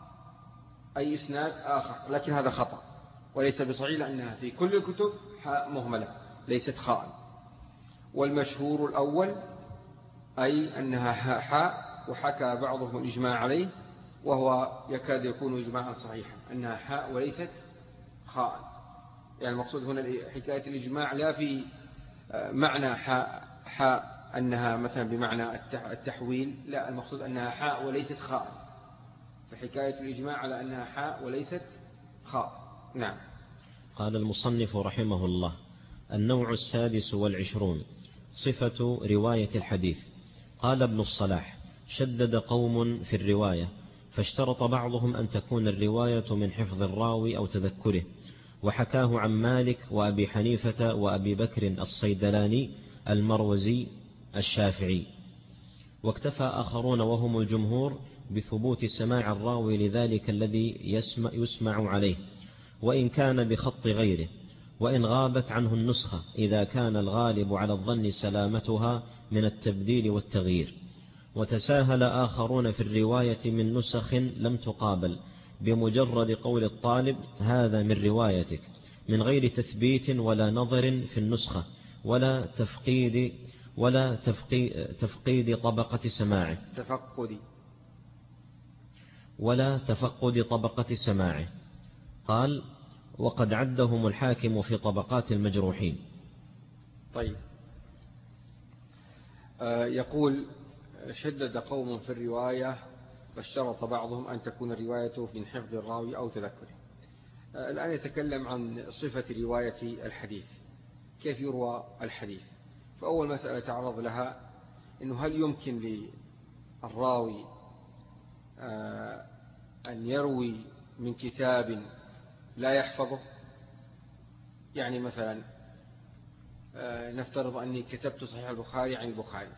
أي إسناد آخر، لكن هذا خطأ وليس بصحيح، لأنها في كل الكتب حاء مهملة ليست خاء. والمشهور الأول أي أنها حاء، وحكى بعضهم الإجماع عليه وهو يكاد يكون إجماعا صحيحا أنها حاء وليست خاء. يعني المقصود هنا حكاية الإجماع لا في معنى حاء, حاء أنها مثلا بمعنى التحويل، لا، المقصود أنها حاء وليست خاء، فحكاية الإجماع على أنها حاء وليست خاء. نعم. قال المصنف رحمه الله: النوع السادس والعشرون صفة رواية الحديث. قال ابن الصلاح: شدد قوم في الرواية، فاشترط بعضهم أن تكون الرواية من حفظ الراوي أو تذكره، وحكاه عن مالك وأبي حنيفة وأبي بكر الصيدلاني المروزي الشافعي. واكتفى آخرون وهم الجمهور بثبوت سماع الراوي لذلك الذي يسمع, يسمع عليه، وإن كان بخط غيره، وإن غابت عنه النسخة، إذا كان الغالب على الظن سلامتها من التبديل والتغيير. وتساهل آخرون في الرواية من نسخ لم تقابل بمجرد قول الطالب: هذا من روايتك، من غير تثبيت ولا نظر في النسخة ولا تفقيد ولا تفقيد, تفقيد طبقة سماعه تفقد ولا تفقد طبقة سماعه. قال: وقد عدهم الحاكم في طبقات المجروحين. طيب. آه يقول: شدد قوم في الرواية، فاشترط بعضهم أن تكون روايته من حفظ الراوي أو تذكره. آه الآن يتكلم عن صفة رواية الحديث، كيف يروى الحديث. فأول مسألة تعرض لها إنه هل يمكن للراوي آه أن يروي من كتاب لا يحفظه؟ يعني مثلا آه نفترض أني كتبت صحيح البخاري عن البخاري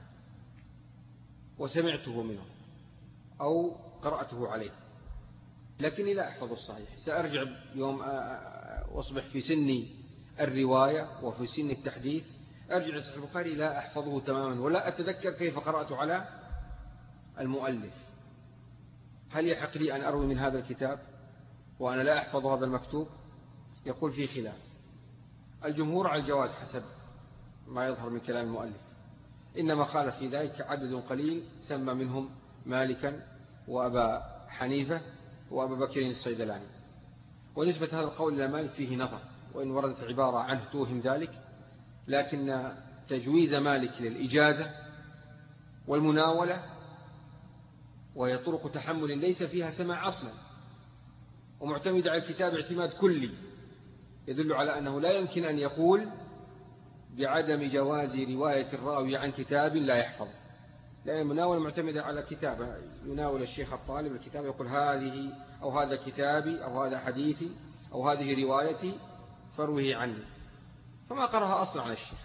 وسمعته منه أو قرأته عليه، لكني لا أحفظ الصحيح. سأرجع يوم أصبح في سن الرواية وفي سن التحديث، أرجع صحيح البخاري لا أحفظه تماما ولا أتذكر كيف قرأت على المؤلف. هل يحق لي أن أروي من هذا الكتاب وأنا لا أحفظ هذا المكتوب؟ يقول في خلاف. الجمهور على الجواز حسب ما يظهر من كلام المؤلف، إنما قال في ذلك عدد قليل سمى منهم مالكا وأبا حنيفة وأبا بكر الصيدلاني. ونسبة هذا القول إلى مالك فيه نظر، وإن وردت عبارة عنه توهم ذلك، لكن تجويز مالك للإجازة والمناولة وهي طرق تحمل ليس فيها سماع أصلا ومعتمد على الكتاب اعتماد كلي، يدل على أنه لا يمكن أن يقول بعدم جواز رواية الراوي عن كتاب لا يحفظ، لأن المناولة معتمدة على كتابه. يناول الشيخ الطالب الكتاب يقول هذه أو هذا كتابي أو هذا حديثي أو هذه روايتي فروه عني، فما قرأها أصلا على الشيخ.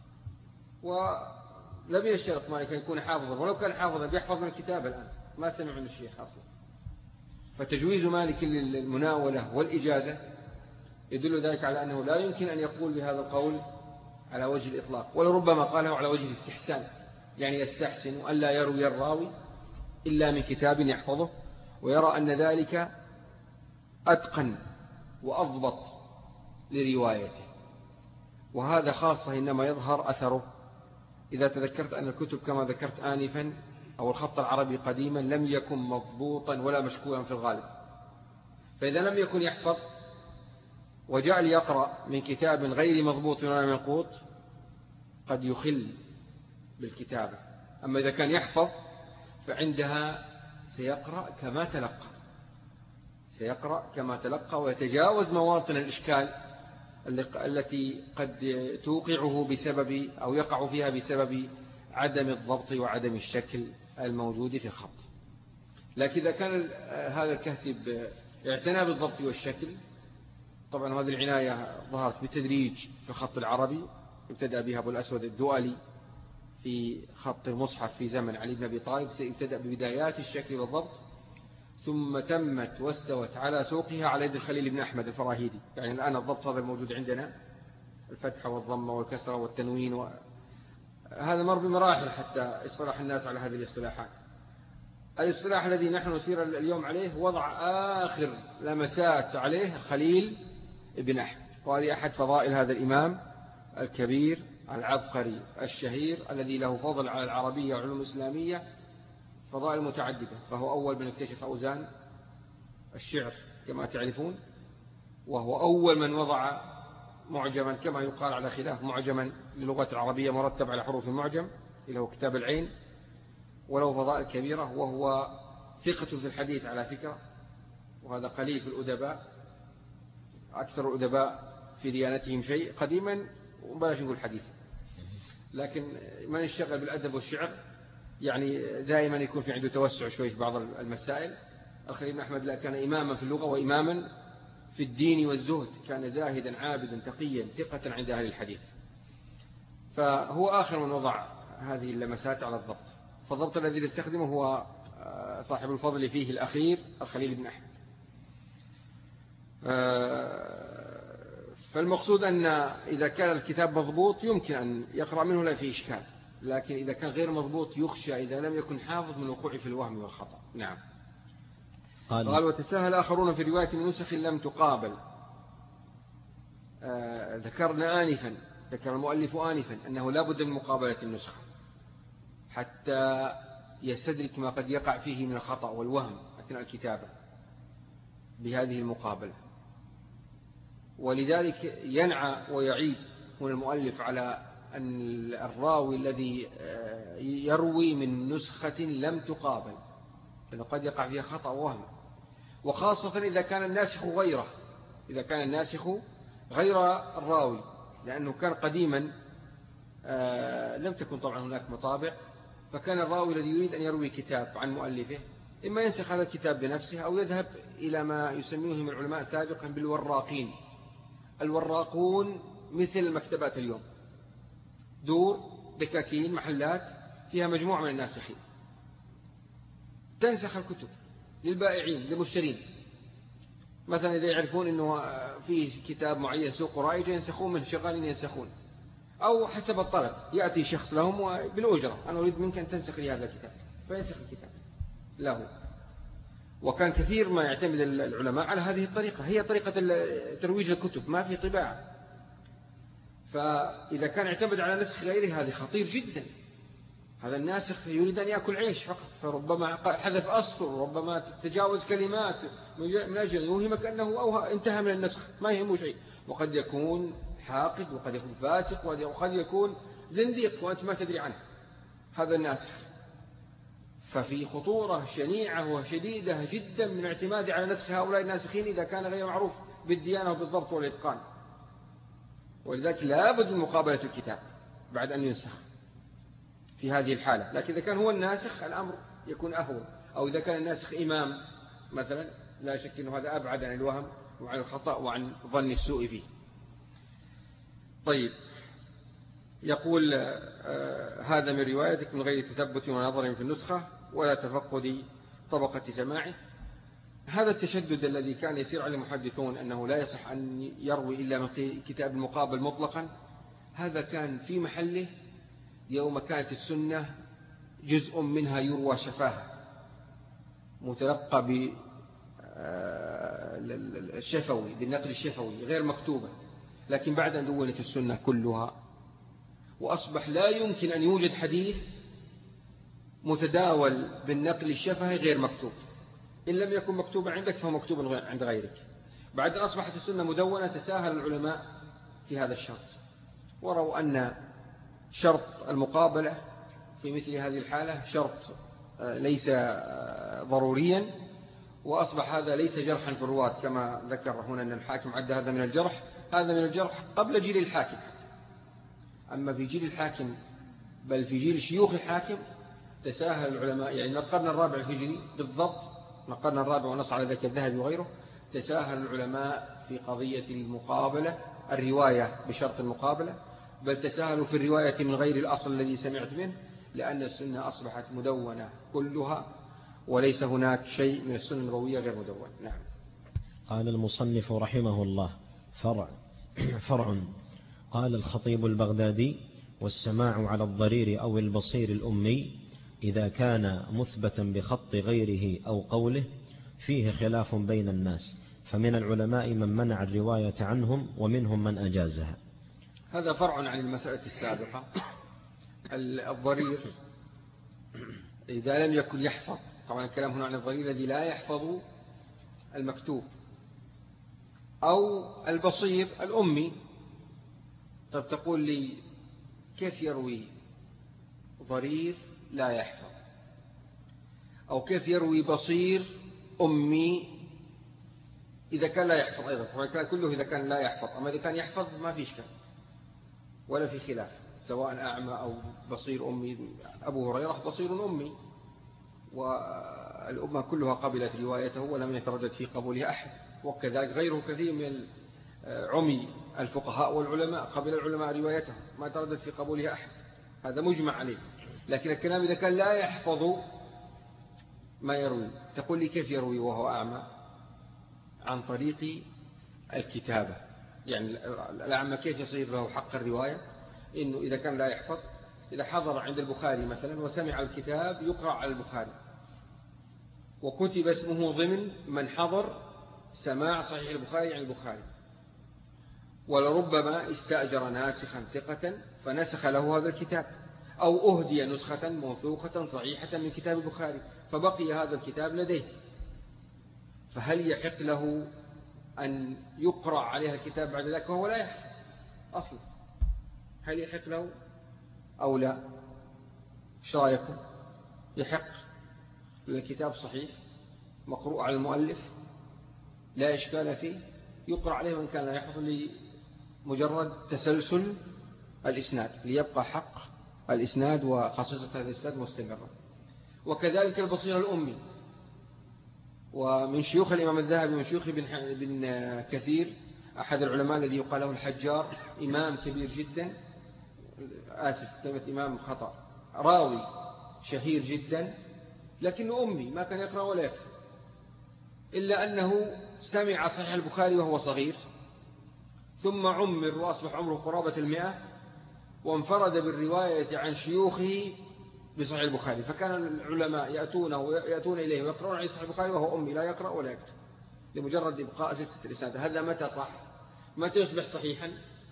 ولم يشترط مالك أن يكون حافظا، ولو كان حافظا بيحفظ من الكتاب الآن ما سمع من الشيخ أصلا. فتجويز مالك للمناولة والإجازة يدل ذلك على أنه لا يمكن أن يقول بهذا القول على وجه الإطلاق، ولربما قاله على وجه الاستحسان، يعني يستحسن أن لا يروي الراوي إلا من كتاب يحفظه، ويرى أن ذلك أتقن وأضبط لروايته. وهذا خاصة إنما يظهر أثره إذا تذكرت أن الكتب كما ذكرت آنفا أو الخط العربي قديما لم يكن مضبوطا ولا مشكولا في الغالب، فإذا لم يكن يحفظ وجاء ليقرأ من كتاب غير مضبوط ولا منقوط قد يخل بالكتابة. أما إذا كان يحفظ فعندها سيقرأ كما تلقى سيقرأ كما تلقى ويتجاوز مواطن الإشكال التي قد توقعه بسبب أو يقع فيها بسبب عدم الضبط وعدم الشكل الموجود في الخط. لكن إذا كان هذا الكاتب اعتنى بالضبط والشكل، طبعا هذه العناية ظهرت بالتدريج في الخط العربي، ابتدأ بها أبو الأسود الدؤلي في خط المصحف في زمن علي بن أبي طالب، ابتدأ ببدايات الشكل والضبط، ثم تمت واستوت على سوقها على يد الخليل بن أحمد الفراهيدي. يعني الآن الضبط هذا الموجود عندنا، الفتحة والضمة والكسرة والتنوين و... هذا مر بمراحل حتى اصطلاح الناس على هذه الاصطلاحات. الاصطلاح الذي نحن نسير اليوم عليه وضع آخر لمسات عليه الخليل بن أحمد، وهذه أحد فضائل هذا الإمام الكبير العبقري الشهير الذي له فضل على العربية والعلوم الإسلامية فضائل متعددة. فهو أول من اكتشف أوزان الشعر كما تعرفون، وهو أول من وضع معجما كما يقال على خلاف معجما للغة العربية مرتب على حروف المعجم اللي هو كتاب العين، وله فضائل كبيرة، وهو ثقة في الحديث على فكرة، وهذا قليل في الأدباء. أكثر الأدباء في ديانتهم شيء قديما وبلاش نقول حديث، لكن من يشتغل بالأدب والشعر يعني دائما يكون في عنده توسع شوي في بعض المسائل. الخليل بن أحمد لا كان إماما في اللغة وإماما في الدين والزهد، كان زاهدا عابدا تقيا ثقة عند أهل الحديث، فهو آخر من وضع هذه اللمسات على الضبط. فالضبط الذي يستخدمه هو صاحب الفضل فيه الأخير الخليل بن أحمد. فالمقصود أن إذا كان الكتاب مضبوط يمكن أن يقرأ منه لا فيه إشكال، لكن إذا كان غير مضبوط يخشى إذا لم يكن حافظ من الوقوع في الوهم والخطأ. نعم. قال, قال وتساهل آخرون في رواية من نسخ لم تقابل. آه ذكرنا آنفا ذكر المؤلف آنفا أنه لا بد من مقابلة النسخة حتى يستدرك ما قد يقع فيه من الخطأ والوهم أثناء الكتابة بهذه المقابلة. ولذلك ينعى ويعيب هنا المؤلف على أن الراوي الذي يروي من نسخة لم تقابل، لأنه قد يقع فيها خطأ ووهم، وخاصة إذا كان الناسخ غيره إذا كان الناسخ غير الراوي، لأنه كان قديما لم تكن طبعا هناك مطابع، فكان الراوي الذي يريد أن يروي كتاب عن مؤلفه إما ينسخ هذا الكتاب بنفسه أو يذهب إلى ما يسميهم العلماء سابقا بالوراقين. الوراقون مثل المكتبات اليوم، دور دكاكين محلات فيها مجموعة من الناسخين، تنسخ الكتب للبائعين للمشترين. مثلا إذا يعرفون أنه في كتاب معين سوق رائج ينسخون من شغالين ينسخون، أو حسب الطلب يأتي شخص لهم بالأجرة أنا أريد منك أن تنسخ لي هذا الكتاب فينسخ الكتاب له. وكان كثير ما يعتمد العلماء على هذه الطريقة، هي طريقة ترويج الكتب، ما في طباعة. فإذا كان يعتمد على نسخ غيره هذا خطير جدا. هذا الناسخ يريد أن يأكل عيش فقط، فربما حذف أسطر، ربما تجاوز كلمات من أجل يوهمك أنه أو انتهى من النسخ ما يهمه شيء، وقد يكون حاقد وقد يكون فاسق وقد يكون زنديق وأنت ما تدري عنه هذا الناسخ. ففي خطورة شنيعة وشديدة جدا من اعتماد على نسخ هؤلاء الناسخين إذا كان غير معروف بالديانة وبالضبط والإتقان. ولذلك لا بد من مقابلة الكتاب بعد أن ينسخ في هذه الحالة. لكن إذا كان هو الناسخ الأمر يكون أهون، أو إذا كان الناسخ إمام مثلا لا شك أنه هذا أبعد عن الوهم وعن الخطأ وعن ظن السوء فيه. طيب، يقول آه هذا من روايتك من غير تثبت ونظر في النسخة ولا تفقد طبقة سماعه. هذا التشدد الذي كان يسير على المحدثون أنه لا يصح أن يروي إلا من كتاب المقابل مطلقا، هذا كان في محله يوم كانت السنة جزء منها يروى شفاهة متلقى بالشفوي بالنقل الشفوي غير مكتوبة. لكن بعد أن دونت السنة كلها وأصبح لا يمكن أن يوجد حديث متداول بالنقل الشفهي غير مكتوب. إن لم يكن مكتوبا عندك فهو مكتوب عند غيرك. بعد أن أصبحت السنة مدونة تساهل العلماء في هذا الشرط، وروا أن شرط المقابلة في مثل هذه الحالة شرط ليس ضروريا، وأصبح هذا ليس جرحا في الرواة كما ذكر هنا أن الحاكم عد هذا من الجرح. هذا من الجرح قبل جيل الحاكم، أما في جيل الحاكم بل في جيل شيوخ الحاكم تساهل العلماء، يعني من القرن الرابع الهجري بالضبط، من القرن الرابع ونص على ذلك الذهبي وغيره، تساهل العلماء في قضية المقابلة، الرواية بشرط المقابلة، بل تساهلوا في الرواية من غير الأصل الذي سمعت منه، لأن السنة أصبحت مدونة كلها، وليس هناك شيء من السنة النبوية غير مدون. نعم. قال المصنف رحمه الله: فرع فرع قال الخطيب البغدادي: والسماع على الضرير أو البصير الأمي إذا كان مثبتا بخط غيره أو قوله فيه خلاف بين الناس، فمن العلماء من منع الرواية عنهم ومنهم من أجازها. هذا فرع عن المسألة السابقة. الضرير إذا لم يكن يحفظ، طبعا الكلام هنا عن الضرير الذي لا يحفظ المكتوب، أو البصير الأمي. طب تقول لي كيف يروي ضرير لا يحفظ، أو كيف يروي بصير أمي إذا كان لا يحفظ أيضا؟ طبعا كان كله إذا كان لا يحفظ، أما إذا كان يحفظ ما فيش كلام ولا في خلاف، سواء أعمى أو بصير أمي. أبو هريرة بصير أمي، والأمة كلها قبلت روايته ولم يتردد في قبولها أحد، وكذلك غيره كثير من عمي الفقهاء والعلماء قبل العلماء روايته ما تردد في قبولها أحد، هذا مجمع عليه. لكن الكلام إذا كان لا يحفظ ما يروي، تقول لي كيف يروي وهو أعمى؟ عن طريق الكتابة. يعني الأعمى كيف يصير له حق الرواية؟ إنه إذا كان لا يحفظ، إذا حضر عند البخاري مثلا وسمع الكتاب يقرأ على البخاري وكتب اسمه ضمن من حضر سماع صحيح البخاري عن البخاري، ولربما استأجر ناسخا ثقة فنسخ له هذا الكتاب، أو أهدي نسخة موثوقة صحيحة من كتاب البخاري فبقي هذا الكتاب لديه، فهل يحق له أن يقرأ عليها الكتاب بعد ذلك وهو لا يحفظ أصلا؟ هل يحق له أو لا؟ ايش رأيكم؟ يحق، الكتاب صحيح مقروء على المؤلف لا إشكال فيه، يقرأ عليه من كان لا يحفظ لمجرد تسلسل الإسناد، ليبقى حق الإسناد وخصيصة هذا الإسناد مستمرة. وكذلك البصير الأمي، ومن شيوخ الإمام الذهبي من شيوخ ابن كثير أحد العلماء الذي يقال له الحجار، إمام كبير جدا، آسف كلمة إمام خطأ، راوي شهير جدا، لكنه أمي ما كان يقرأ ولا يكتب، إلا أنه سمع صحيح البخاري وهو صغير، ثم عمر وأصبح عمره قرابة المئة، وانفرد بالرواية عن شيوخه بصحيح البخاري، فكان العلماء يأتونه يأتون إليه ويقرؤون عليه صحيح البخاري وهو أمي لا يقرأ ولا يكتب، لمجرد إبقاء سلسلة الإسناد. هذا متى صح؟ متى يصبح صحيحا؟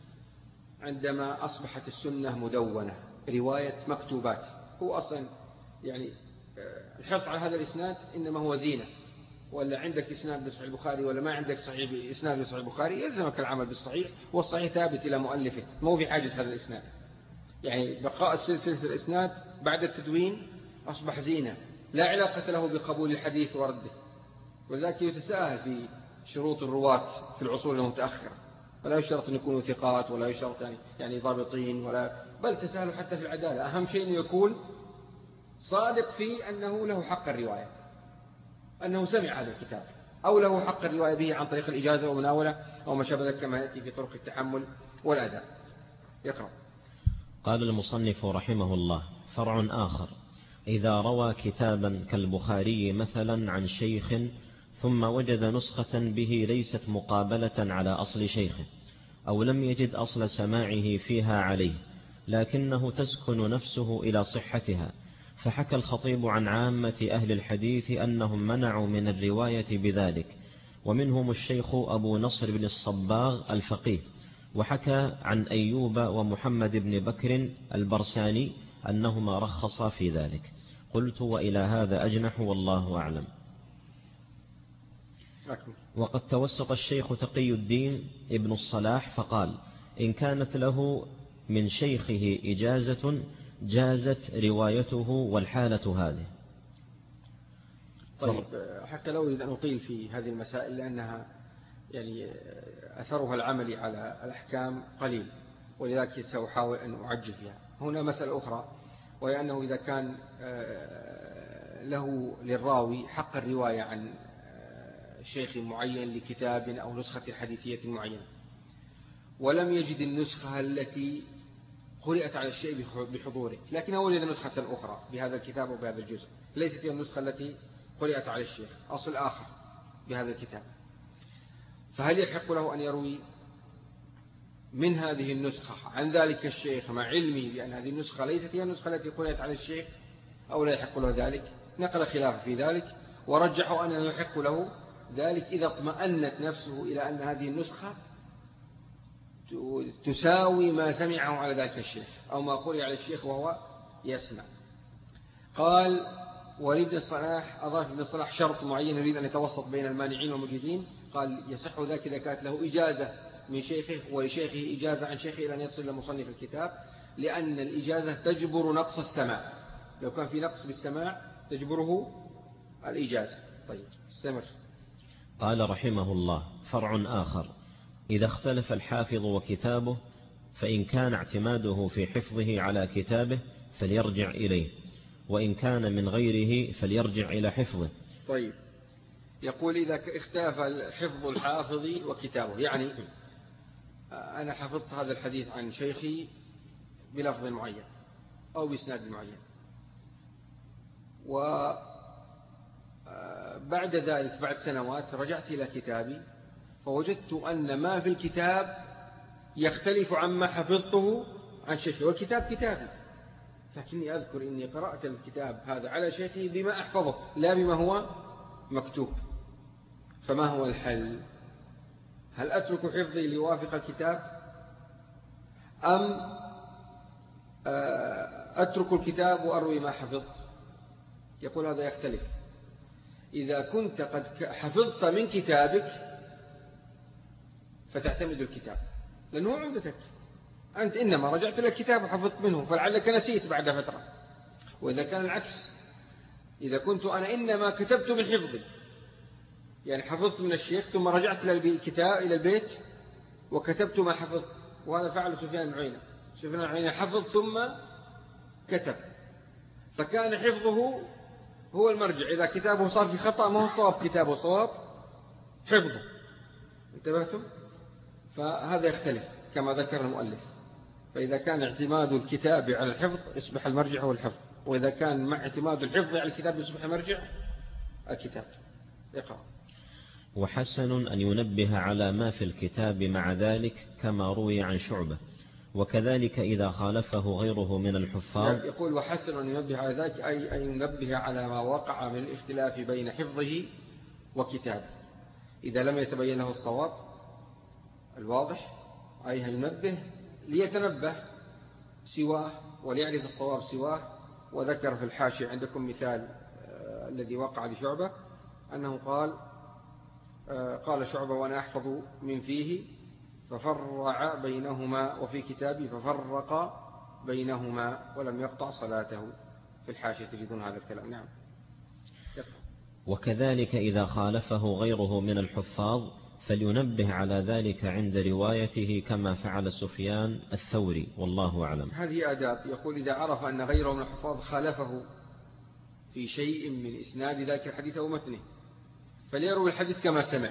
عندما أصبحت السنة مدونة، رواية مكتوبات. هو أصلا يعني الحرص على هذا الإسناد إنما هو زينة، ولا عندك إسناد بصحيح البخاري ولا ما عندك صحيح إسناد بصحيح البخاري يلزمك العمل بالصحيح، والصحيح ثابت إلى مؤلفه، مو في حاجة هذا الإسناد. يعني بقاء سلسلة الإسناد بعد التدوين أصبح زينة لا علاقة له بقبول الحديث ورده، ولذلك يتساهل في شروط الرواة في العصور المتأخرة، ولا يشترط أن يكونوا ثقات، ولا يشترط يعني, يعني ضابطين، ولا بل تساهلوا حتى في العدالة. أهم شيء أنه يكون صادق في أنه له حق الرواية، أنه سمع هذا الكتاب، أو له حق الرواية به عن طريق الإجازة ومناولة أو ما شابه ذلك كما يأتي في طرق التحمل والأداء. يقرأ. قال المصنف رحمه الله: فرع آخر: إذا روى كتابا كالبخاري مثلا عن شيخ ثم وجد نسخة به ليست مقابلة على أصل شيخه، أو لم يجد أصل سماعه فيها عليه، لكنه تسكن نفسه إلى صحتها، فحكى الخطيب عن عامة أهل الحديث أنهم منعوا من الرواية بذلك، ومنهم الشيخ أبو نصر بن الصباغ الفقيه، وحكى عن أيوب ومحمد بن بكر البرساني أنهما رخصا في ذلك. قلت وإلى هذا أجنح والله أعلم. أكمل. وقد توسط الشيخ تقي الدين ابن الصلاح فقال إن كانت له من شيخه إجازة جازت روايته والحالة هذه. طيب حتى لو أريد أن أطيل في هذه المسائل لأنها يعني أثرها العملي على الأحكام قليل، ولذلك سأحاول أن أعجل فيها. هنا مسألة أخرى، وهي أنه إذا كان له للراوي حق الرواية عن شيخ معين لكتاب أو نسخة حديثية معينة، ولم يجد النسخة التي قرأت على الشيء بحضوره، لكن وجد نسخة أخرى بهذا الكتاب وبهذا الجزء ليست هي النسخة التي قرأت على الشيخ، أصل آخر بهذا الكتاب، فهل يحق له أن يروي من هذه النسخة عن ذلك الشيخ مع علمه بأن هذه النسخة ليست هي النسخة التي قرأت على الشيخ، أو لا يحق له ذلك؟ نقل خلاف في ذلك، ورجحوا أنه يحق له ذلك إذا اطمأنت نفسه إلى أن هذه النسخة تساوي ما سمعه على ذلك الشيخ أو ما قرأ على الشيخ وهو يسمع. قال ولابن الصلاح، أضاف ابن الصلاح شرط معين يريد أن يتوسط بين المانعين والمجيزين، قال يصح ذلك إذا كانت له إجازة من شيخه ولشيخه إجازة عن شيخه إلى أن يصل لمصنف الكتاب، لأن الإجازة تجبر نقص السماع، لو كان في نقص بالسماع تجبره الإجازة. طيب استمر. قال رحمه الله فرع آخر إذا اختلف الحافظ وكتابه فإن كان اعتماده في حفظه على كتابه فليرجع إليه، وإن كان من غيره فليرجع إلى حفظه. طيب يقول إذا اختلف حفظ الحافظ وكتابه، يعني أنا حفظت هذا الحديث عن شيخي بلفظ معين أو بإسناد معين، وبعد ذلك بعد سنوات رجعت إلى كتابي فوجدت أن ما في الكتاب يختلف عما حفظته عن شيخي، والكتاب كتابي، لكني أذكر إني قرأت الكتاب هذا على شيخي بما أحفظه لا بما هو مكتوب. فما هو الحل؟ هل أترك حفظي ليوافق الكتاب أم أترك الكتاب وأروي ما حفظت؟ يقول هذا يختلف. إذا كنت قد حفظت من كتابك فتعتمد الكتاب لأنه عمدتك، أنت إنما رجعت إلى الكتاب وحفظت منه فلعلك نسيت بعد فترة. وإذا كان العكس، إذا كنت أنا إنما كتبت من حفظي، يعني حفظت من الشيخ ثم رجعت إلى الكتاب إلى البيت وكتبت ما حفظت، وهذا فعل سفيان بن عيينة. سفيان بن عيينة حفظ ثم كتب، فكان حفظه هو المرجع. إذا كتابه صار في خطأ ما هو صواب كتابه، صواب حفظه. انتبهتم؟ فهذا يختلف كما ذكر المؤلف. فإذا كان اعتماد الكتاب على الحفظ يصبح المرجع هو الحفظ، وإذا كان مع اعتماد الحفظ على الكتاب يصبح المرجع الكتاب. اقرأ. وحسن أن ينبه على ما في الكتاب مع ذلك كما روي عن شعبة، وكذلك إذا خالفه غيره من الحفاظ. يقول وحسن أن ينبه على ذلك أي أن ينبه على ما وقع من الاختلاف بين حفظه وكتابه إذا لم يتبين له الصواب الواضح، أي ينبه ليتنبه سواه وليعرف الصواب سواه. وذكر في الحاشية عندكم مثال آه الذي وقع لشعبة أنه قال آه قال شعبة وأنا أحفظ من فيه ففرع بينهما، وفي كتابي ففرق بينهما ولم يقطع صلاته. في الحاشية تجدون هذا الكلام. نعم. وكذلك إذا خالفه غيره من الحفاظ فلينبه على ذلك عند روايته كما فعل سفيان الثوري والله أعلم. هذه آداب. يقول إذا عرف أن غيره من الحفاظ خالفه في شيء من إسناد ذاك الحديث أو متنه فليروي الحديث كما سمع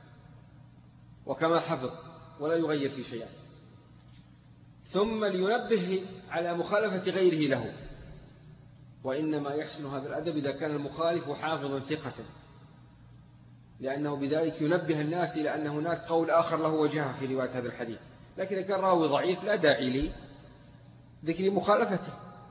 وكما حفظ ولا يغير في شيئا، ثم لينبه على مخالفة غيره له. وإنما يحسن هذا الأدب إذا كان المخالف حافظا ثقة، لأنه بذلك ينبه الناس إلى أن هناك قول آخر له وجهه في رواية هذا الحديث. لكن إذا كان راوي ضعيف لا داعي لي ذكر مخالفته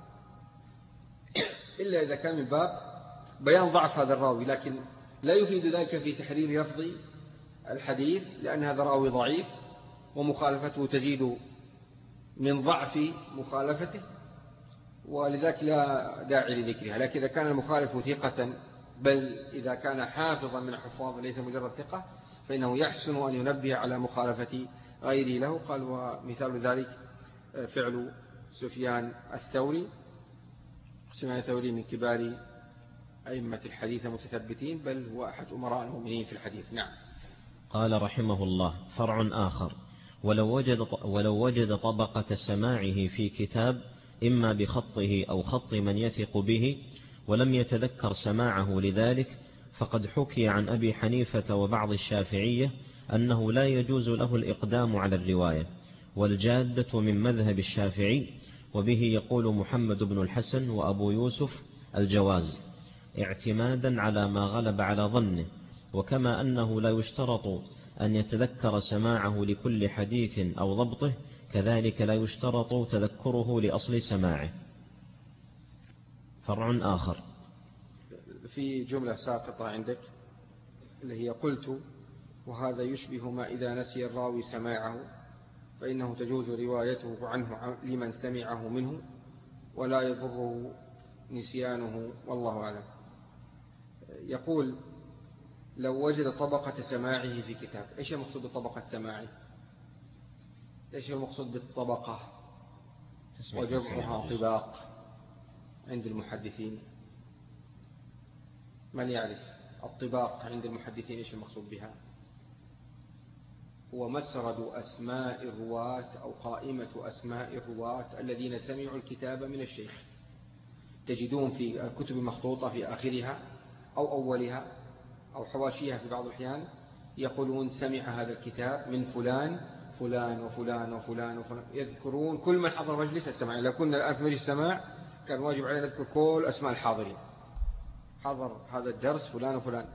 إلا إذا كان من باب بيان ضعف هذا الراوي، لكن لا يفيد ذلك في تحرير لفظ الحديث لأن هذا راوي ضعيف ومخالفته تزيد من ضعف مخالفته، ولذلك لا داعي لذكرها. لكن إذا كان المخالف ثقة، بل إذا كان حافظا من الحفاظ ليس مجرد ثقة، فإنه يحسن أن ينبه على مخالفة غيره له. قال ومثال ذلك فعل سفيان الثوري. سفيان الثوري من كبار أئمة الحديث المتثبتين، بل هو أحد أمراء المؤمنين في الحديث. نعم. قال رحمه الله: فرع آخر: ولو وجد, ولو وجد طبقة سماعه في كتاب إما بخطه أو خط من يثق به ولم يتذكر سماعه لذلك، فقد حكي عن أبي حنيفة وبعض الشافعية أنه لا يجوز له الإقدام على الرواية، والجادة من مذهب الشافعي، وبه يقول محمد بن الحسن وأبو يوسف الجواز، اعتمادا على ما غلب على ظنه. وكما أنه لا يشترط أن يتذكر سماعه لكل حديث أو ضبطه، كذلك لا يشترط تذكره لأصل سماعه. فرع آخر: في جملة ساقطة عندك اللي هي قلت: وهذا يشبه ما إذا نسي الراوي سماعه فإنه تجوز روايته عنه لمن سمعه منه ولا يضره نسيانه، والله أعلم. يقول: لو وجد طبقة سماعه في كتاب. إيش المقصود بطبقة سماعه؟ إيش المقصود بالطبقة؟ وجمعها طباق عند المحدثين. من يعرف الطباق عند المحدثين إيش المقصود بها؟ هو مسرد أسماء الرواة أو قائمة أسماء الرواة الذين سمعوا الكتاب من الشيخ. تجدون في الكتب المخطوطة في آخرها أو أولها أو حواشيها في بعض الأحيان يقولون سمع هذا الكتاب من فلان فلان وفلان وفلان وفلان، يذكرون كل من حضر مجلس السماع. إذا كنا الآن في مجلس السماع كان واجب علينا نذكر كل أسماء الحاضرين. حضر هذا الدرس فلان وفلان،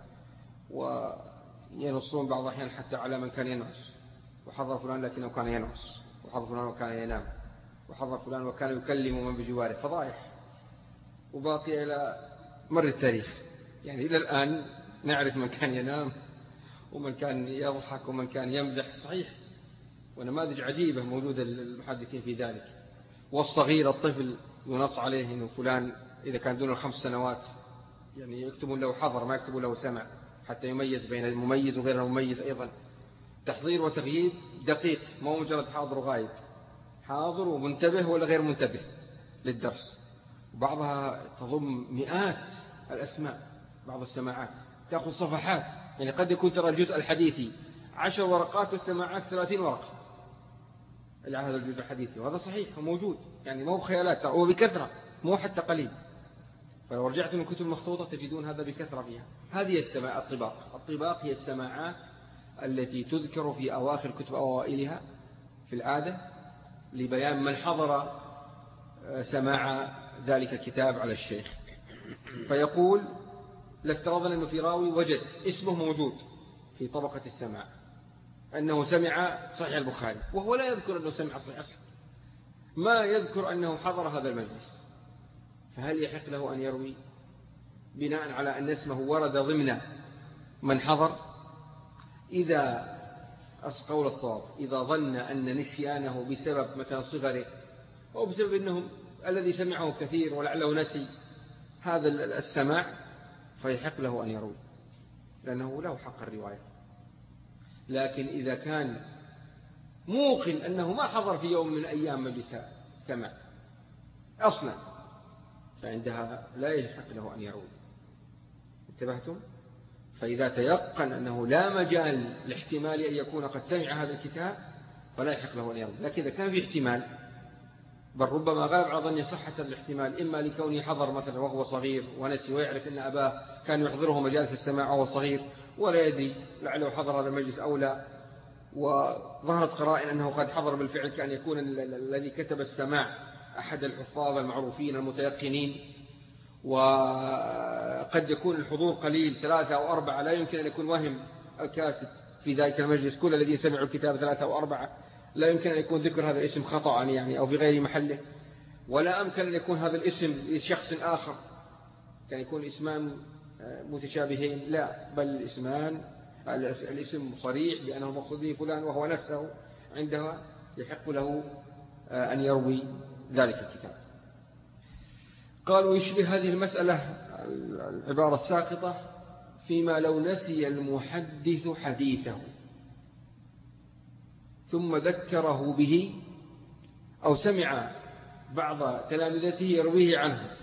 وينصون بعض الأحيان حتى على من كان ينعس، وحضر فلان لكنه كان ينعس، وحضر فلان وكان ينام، وحضر فلان وكان يكلم من بجواره. فضائح وباقي إلى مر التاريخ، يعني إلى الآن نعرف من كان ينام ومن كان يضحك ومن كان يمزح. صحيح، ونماذج عجيبة موجودة للمحدثين في ذلك. والصغير الطفل ينص عليه أنه فلان إذا كان دون الخمس سنوات يعني يكتبون له حضر ما يكتبون له سمع، حتى يميز بين المميز وغير المميز. أيضا تحضير وتغييب دقيق، ما مجرد حاضر وغايب، حاضر ومنتبه ولا غير منتبه للدرس. وبعضها تضم مئات الأسماء، بعض السماعات تأخذ صفحات، يعني قد يكون ترى الجزء الحديثي عشر ورقات والسماعات ثلاثين ورقة على هذا الجزء الحديثي، وهذا صحيح وموجود، يعني مو بخيالات، هو بكثرة مو حتى قليل. فلو رجعت من كتب المخطوطة تجدون هذا بكثرة فيها. هذه السماع الطباق. الطباق هي السماعات التي تذكر في أواخر الكتب أوائلها في العادة لبيان من حضر سماع ذلك الكتاب على الشيخ. فيقول: لافترضنا أنه في راوي وجد اسمه موجود في طبقة السماع أنه سمع صحيح البخاري، وهو لا يذكر أنه سمع صحيح أصلا، ما يذكر أنه حضر هذا المجلس، فهل يحق له أن يروي بناء على أن اسمه ورد ضمن من حضر؟ إذا قول الصواب إذا ظن أن نسيانه بسبب مثلا صغره أو بسبب أنه الذي سمعه كثير ولعله نسي هذا السماع، فيحق له أن يروي لأنه له حق الرواية. لكن إذا كان موقن أنه ما حضر في يوم من أيام مجلس سمع أصلا، فعندها لا يحق له أن يروي. انتبهتم؟ فإذا تيقن أنه لا مجال لاحتمال أن يكون قد سمع هذا الكتاب فلا يحق له أن يروي. لكن إذا كان في احتمال، بل ربما غاب على ظن صحة الاحتمال، إما لكونه حضر مثلا وهو صغير ونسي ويعرف أن أباه كان يحضره مجالس السماع وهو صغير ولا يدري لعله حضر هذا المجلس أو لا، وظهرت قرائن أنه قد حضر بالفعل، كأن يكون الذي كتب السماع أحد الحفاظ المعروفين المتيقنين، وقد يكون الحضور قليل ثلاثة أو أربعة، لا يمكن أن يكون وهم الكاتب في ذلك المجلس كل الذين سمعوا الكتاب ثلاثة أو أربعة، لا يمكن أن يكون ذكر هذا الاسم خطأ يعني أو في غير محله، ولا أمكن أن يكون هذا الاسم لشخص آخر، كان يكون اسمان متشابهين، لا، بل الاسمان الاسم صريح بأنه المقصود به فلان وهو نفسه، عندها يحق له أن يروي ذلك الكتاب. قالوا يشبه هذه المسألة العبارة الساقطة فيما لو نسي المحدث حديثه ثم ذكره به أو سمع بعض تلامذته يرويه عنه.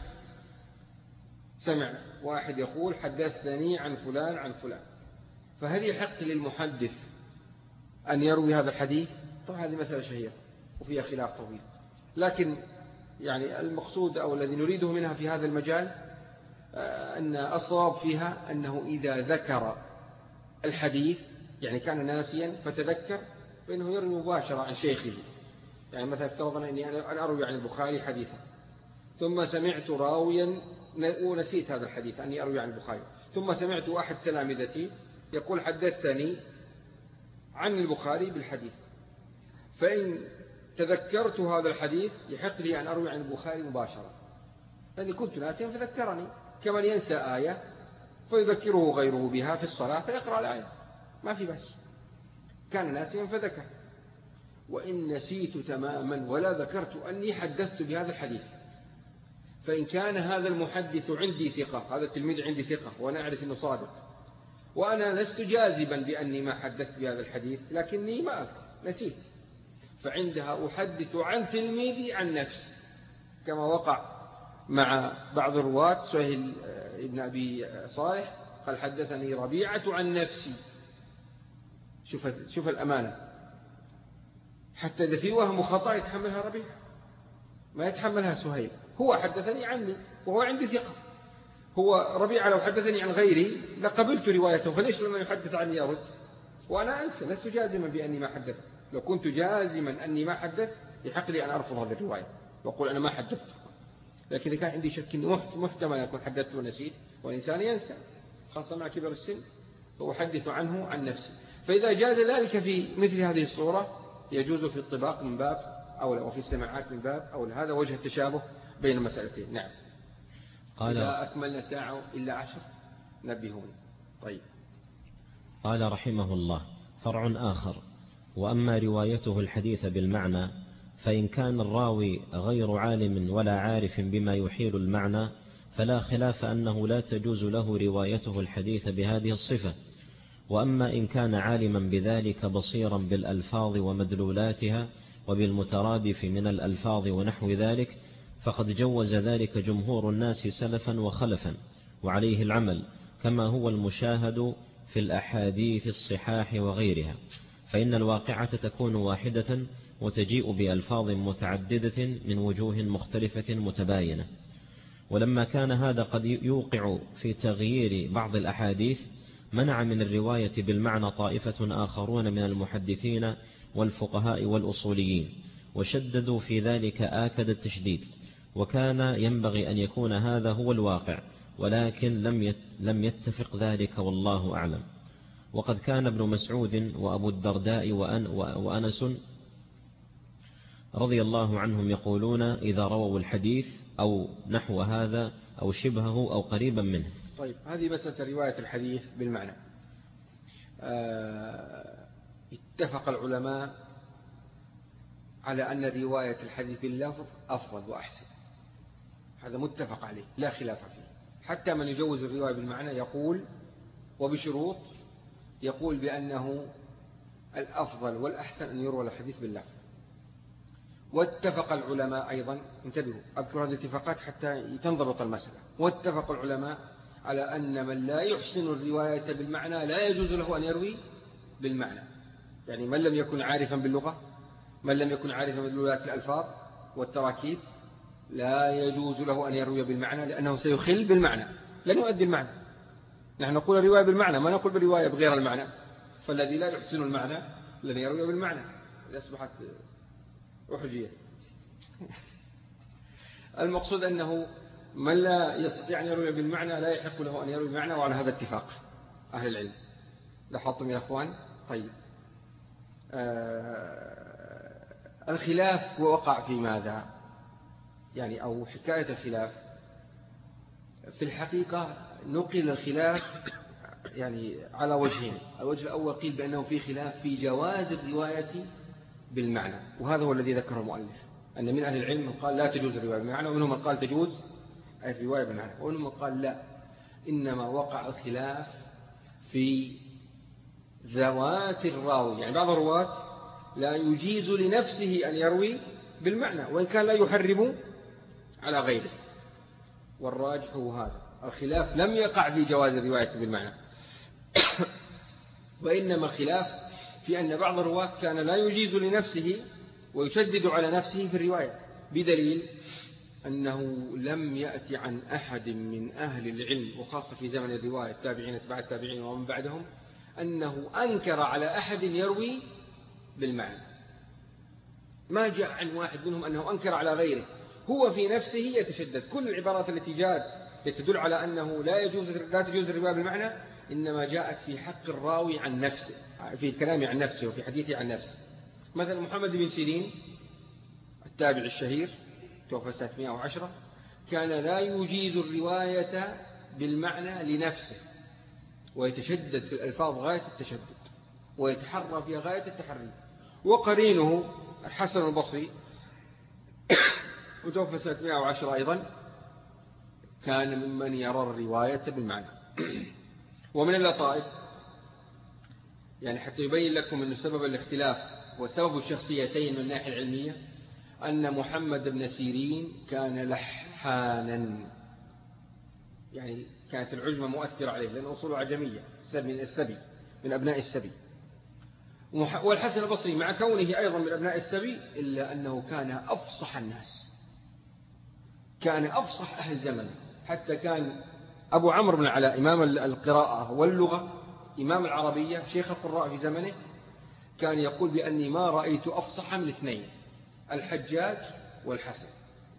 سمع واحد يقول حدثني عن فلان عن فلان، فهل يحق للمحدث أن يروي هذا الحديث؟ طبعا هذه مسألة شهيرة وفيها خلاف طويل، لكن يعني المقصود أو الذي نريده منها في هذا المجال أن الصواب فيها أنه إذا ذكر الحديث يعني كان ناسيا فتذكر فإنه يروي مباشرة عن شيخه. يعني مثلا افترضنا أني أنا أروي عن البخاري حديثا ثم سمعت راويا ونسيت هذا الحديث أني أروي عن البخاري، ثم سمعت أحد تلامذتي يقول حدثني عن البخاري بالحديث، فإن تذكرت هذا الحديث يحق لي أن أروي عن البخاري مباشرة لأني كنت ناسيا فذكرني، كمن ينسى آية فيذكره غيره بها في الصلاة فيقرأ الآية ما في بس، كان ناسيا فذكر. وإن نسيت تماما ولا ذكرت أني حدثت بهذا الحديث، فإن كان هذا المحدث عندي ثقة، هذا التلميذ عندي ثقة وأنا أعرف أنه صادق، وأنا لست جازبا بأني ما حدثت بهذا الحديث لكني ما أذكر نسيت، فعندها أحدث عن تلميذي عن نفسي، كما وقع مع بعض الرواة سهيل ابن أبي صالح قال حدثني ربيعة عن نفسي. شوف, شوف الأمانة، حتى إذا في وهم وخطأ يتحملها ربيعة ما يتحملها سهيل، هو حدثني عني وهو عندي ثقة. هو ربيعة لو حدثني عن غيري لقبلت روايته، فليش لما يحدث عني أرد وأنا أنسى، لست جازما بأني ما حدثت. لو كنت جازما أني ما حدثت يحق لي أن أرفض هذه الرواية وأقول أنا ما حدثت، لكن إذا كان عندي شك أنه محتمل أن أكون حدثت ونسيت، والإنسان ينسى خاصة مع كبر السن، فأحدث عنه عن نفسي. فإذا جاز ذلك في مثل هذه الصورة يجوز في الطباق من باب أولى وفي السماعات من باب أولى. هذا وجه التشابه بين المسألتين. نعم. قال إذا أكملنا ساعة إلا عشر نبهون. طيب. قال رحمه الله: فرع آخر: وأما روايته الحديث بالمعنى فإن كان الراوي غير عالم ولا عارف بما يحيل المعنى فلا خلاف أنه لا تجوز له روايته الحديث بهذه الصفة. وأما إن كان عالما بذلك بصيرا بالألفاظ ومدلولاتها وبالمترادف من الألفاظ ونحو ذلك فقد جوز ذلك جمهور الناس سلفا وخلفا، وعليه العمل كما هو المشاهد في الأحاديث الصحاح وغيرها، فإن الواقعة تكون واحدة وتجيء بألفاظ متعددة من وجوه مختلفة متباينة. ولما كان هذا قد يوقع في تغيير بعض الأحاديث منع من الرواية بالمعنى طائفة آخرون من المحدثين والفقهاء والأصوليين، وشددوا في ذلك آكد التشديد، وكان ينبغي أن يكون هذا هو الواقع، ولكن لم لم يتفق ذلك والله أعلم. وقد كان ابن مسعود وأبو الدرداء وأنس رضي الله عنهم يقولون إذا رووا الحديث أو نحو هذا أو شبهه أو قريبا منه. طيب، هذه مسألة رواية الحديث بالمعنى. اتفق العلماء على أن رواية الحديث باللفظ أفضل وأحسن، هذا متفق عليه لا خلاف فيه. حتى من يجوز الرواية بالمعنى يقول وبشروط، يقول بأنه الأفضل والأحسن أن يروى الحديث باللفظ. واتفق العلماء أيضا، انتبهوا أذكر هذه الاتفاقات حتى تنضبط المسألة، واتفق العلماء على أن من لا يحسن الرواية بالمعنى لا يجوز له أن يروي بالمعنى. يعني من لم يكن عارفا باللغة، من لم يكن عارفا بدلالات الألفاظ والتراكيب، لا يجوز له أن يروي بالمعنى، لأنه سيخل بالمعنى، لن يؤدي المعنى. نحن نقول الرواية بالمعنى، ما نقول بالرواية بغير المعنى. فالذي لا يحسن المعنى لن يروي بالمعنى، إذا أصبحت أحجية. المقصود أنه من لا يستطيع أن يروي بالمعنى لا يحق له أن يروي بالمعنى، وعلى هذا اتفاق أهل العلم. لاحظتم يا أخوان؟ طيب، آه الخلاف وقع في ماذا؟ يعني أو حكاية الخلاف في الحقيقة نقل الخلاف يعني على وجهين. الوجه الأول قيل بأنه في خلاف في جواز الرواية بالمعنى، وهذا هو الذي ذكره المؤلف، أن من أهل العلم من قال لا تجوز الرواية بالمعنى، ومنهم من قال تجوز أي في رواية بالمعنى. وإنما قال لا، إنما وقع الخلاف في ذوات الراوي، يعني بعض الرواة لا يجيز لنفسه أن يروي بالمعنى وإن كان لا يحرم على غيره، والراجح هو هذا. الخلاف لم يقع في جواز الرواية بالمعنى وإنما الخلاف في أن بعض الرواة كان لا يجيز لنفسه ويشدد على نفسه في الرواية، بدليل أنه لم يأتي عن أحد من أهل العلم وخاصة في زمن الرواية التابعين تبع التابعين ومن بعدهم أنه أنكر على أحد يروي بالمعنى. ما جاء عن واحد منهم أنه أنكر على غيره، هو في نفسه يتشدد. كل العبارات التي جاءت تدل على أنه لا يجوز لا تجوز الرواية بالمعنى إنما جاءت في حق الراوي عن نفسه، في الكلام عن نفسه وفي حديثه عن نفسه. مثلا محمد بن سيرين التابع الشهير توفى سنة مئة وعشرة، كان لا يجيز الرواية بالمعنى لنفسه ويتشدد في الألفاظ غاية التشدد ويتحرى فيها غاية التحري. وقرينه الحسن البصري وتوفى سنة مئة وعشرة أيضا، كان ممن يرى الرواية بالمعنى. ومن اللطائف يعني حتى يبين لكم أن سبب الاختلاف وسبب الشخصيتين من الناحية العلمية أن محمد بن سيرين كان لحانا، يعني كانت العجمة مؤثرة عليه لأن أصوله عجمية من السبي من أبناء السبي. والحسن البصري مع كونه أيضا من أبناء السبي إلا أنه كان أفصح الناس، كان أفصح أهل زمنه، حتى كان أبو عمرو بن العلاء إمام القراءة واللغة إمام العربية شيخ القراء في زمنه، كان يقول بأني ما رأيت أفصح من اثنين، الحجاج والحسن.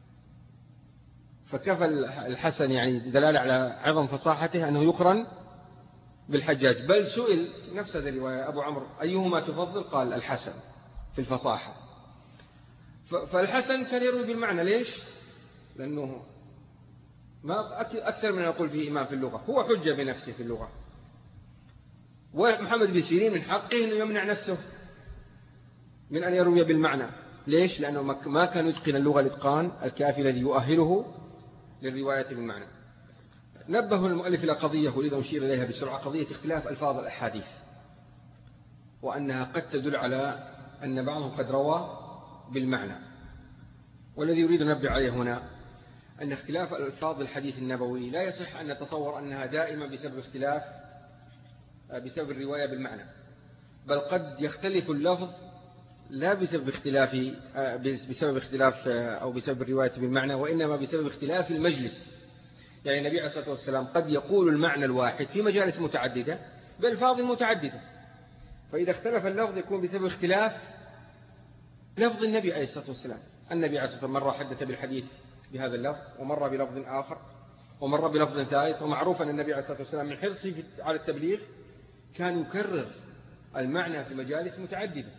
فكفى الحسن يعني دلالة على عظم فصاحته أنه يقرن بالحجاج. بل سئل نفس هذه الرواية أبو عمرو أيهما تفضل؟ قال الحسن في الفصاحة. فالحسن كان يروي بالمعنى. ليش؟ لأنه ما أكثر من يقول فيه إمام في اللغة، هو حجة بنفسه في اللغة. ومحمد بن سيرين من حقه أنه يمنع نفسه من أن يروي بالمعنى. ليش؟ لأنه ما كان يتقن اللغة الإتقان الكافي الذي يؤهله للرواية بالمعنى. نبه المؤلف إلى قضية أريد أن أشير إليها بسرعة، قضية اختلاف ألفاظ الأحاديث، وأنها قد تدل على أن بعضهم قد روى بالمعنى. والذي يريد أن ننبه عليه هنا أن اختلاف ألفاظ الحديث النبوي لا يصح أن نتصور أنها دائما بسبب اختلاف بسبب الرواية بالمعنى، بل قد يختلف اللفظ لا بسبب اختلاف بسبب اختلاف أو بسبب الرواية بالمعنى، وإنما بسبب اختلاف المجلس. يعني النبي عليه الصلاة والسلام قد يقول المعنى الواحد في مجالس متعددة بألفاظ متعددة، فإذا اختلف اللفظ يكون بسبب اختلاف لفظ النبي عليه الصلاة والسلام. النبي عليه الصلاة والسلام مرة حدث بالحديث بهذا اللفظ، ومرة بلفظ آخر، ومرة بلفظ ثالث. ومعروف أن النبي عليه الصلاة والسلام من حرصه على التبليغ كان يكرر المعنى في مجالس متعددة.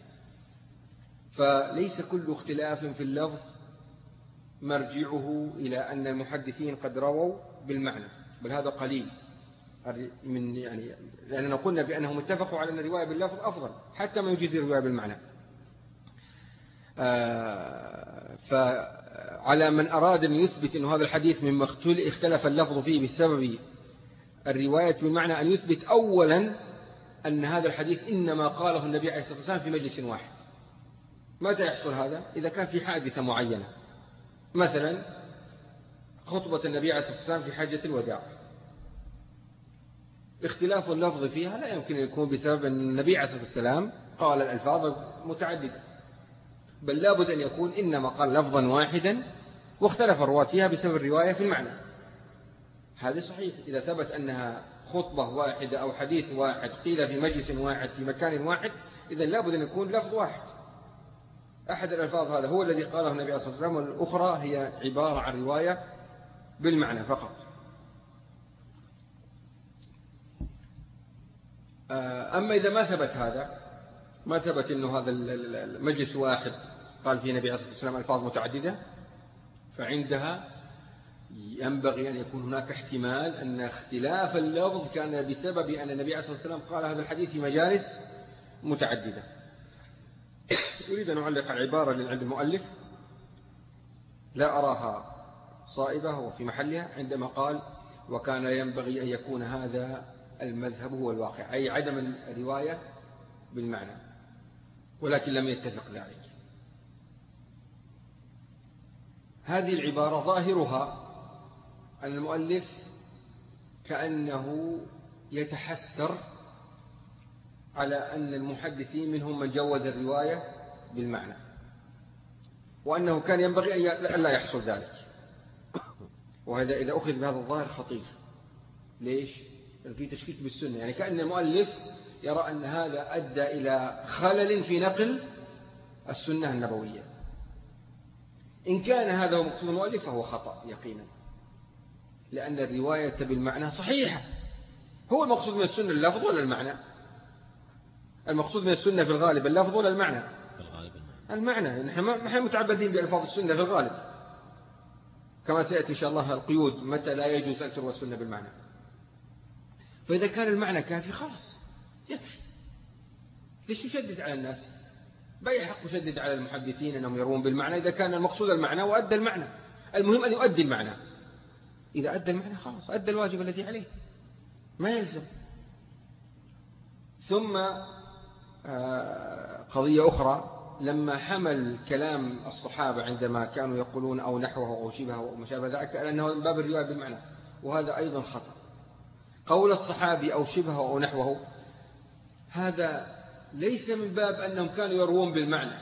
فليس كل اختلاف في اللفظ مرجعه إلى أن المحدثين قد رووا بالمعنى، بل هذا قليل من يعني لأننا قلنا بأنهم اتفقوا على أن الرواية باللفظ أفضل حتى ما يجيز الرواية بالمعنى. آه فعلى من أراد أن يثبت أن هذا الحديث مما اختلف اللفظ فيه بسبب الرواية بالمعنى أن يثبت أولا أن هذا الحديث إنما قاله النبي عليه الصلاة والسلام في مجلس واحد. متى يحصل هذا؟ إذا كان في حادثة معينة، مثلا خطبة النبي عليه الصلاة والسلام في حجة الوداع، اختلاف اللفظ فيها لا يمكن أن يكون بسبب أن النبي عليه الصلاة والسلام قال الألفاظ متعددة، بل لابد أن يكون إنما قال لفظا واحدا واختلف الرواة فيها بسبب الرواية في المعنى. هذا صحيح إذا ثبت أنها خطبة واحدة أو حديث واحد قيل في مجلس واحد في مكان واحد، إذن لابد أن يكون لفظ واحد. أحد الألفاظ هذا هو الذي قاله النبي عليه الصلاة والسلام، والأخرى هي عبارة عن رواية بالمعنى فقط. أما إذا ما ثبت هذا، ما ثبت أنه هذا المجلس واحد قال فيه النبي عليه الصلاة والسلام ألفاظ متعددة، فعندها ينبغي أن يكون هناك احتمال أن اختلاف اللفظ كان بسبب أن النبي عليه الصلاة والسلام قال هذا الحديث في مجالس متعددة. أريد أن أعلق على عبارة عند المؤلف لا أراها صائبة وفي محلها عندما قال وكان ينبغي أن يكون هذا المذهب هو الواقع، أي عدم الرواية بالمعنى، ولكن لم يتفق ذلك. هذه العبارة ظاهرها أن المؤلف كأنه يتحسر على أن المحدثين منهم من جوز الرواية بالمعنى، وأنه كان ينبغي أن لا يحصل ذلك. وهذا إذا أخذ بهذا الظاهر خطير. ليش؟ لأن في تشكيك بالسنة، يعني كأن المؤلف يرى أن هذا أدى إلى خلل في نقل السنة النبوية. إن كان هذا هو مقصود المؤلف فهو خطأ يقينا، لأن الرواية بالمعنى صحيحة. هو المقصود من السنة اللفظ ولا المعنى؟ المقصود من السنة في الغالب اللفظ ولا المعنى؟ في الغالب المعنى. نحن ما متعبدين بألفاظ السنة في الغالب، كما سيأتي إن شاء الله القيود متى لا يجوز أن تروى السنة بالمعنى. فإذا كان المعنى كافي خلاص يكفي. ليش يشدد على الناس؟ بأي حق يشدد على المحدثين أنهم يروون بالمعنى إذا كان المقصود المعنى وأدى المعنى؟ المهم أن يؤدي المعنى. إذا أدى المعنى خلاص أدى الواجب الذي عليه، ما يلزم. ثم قضية أخرى، لما حمل كلام الصحابة عندما كانوا يقولون أو نحوه أو شبهه أو ما شابه ذلك لأنه من باب الرواية بالمعنى، وهذا أيضا خطأ. قول الصحابي أو شبهه أو نحوه هذا ليس من باب أنهم كانوا يروون بالمعنى،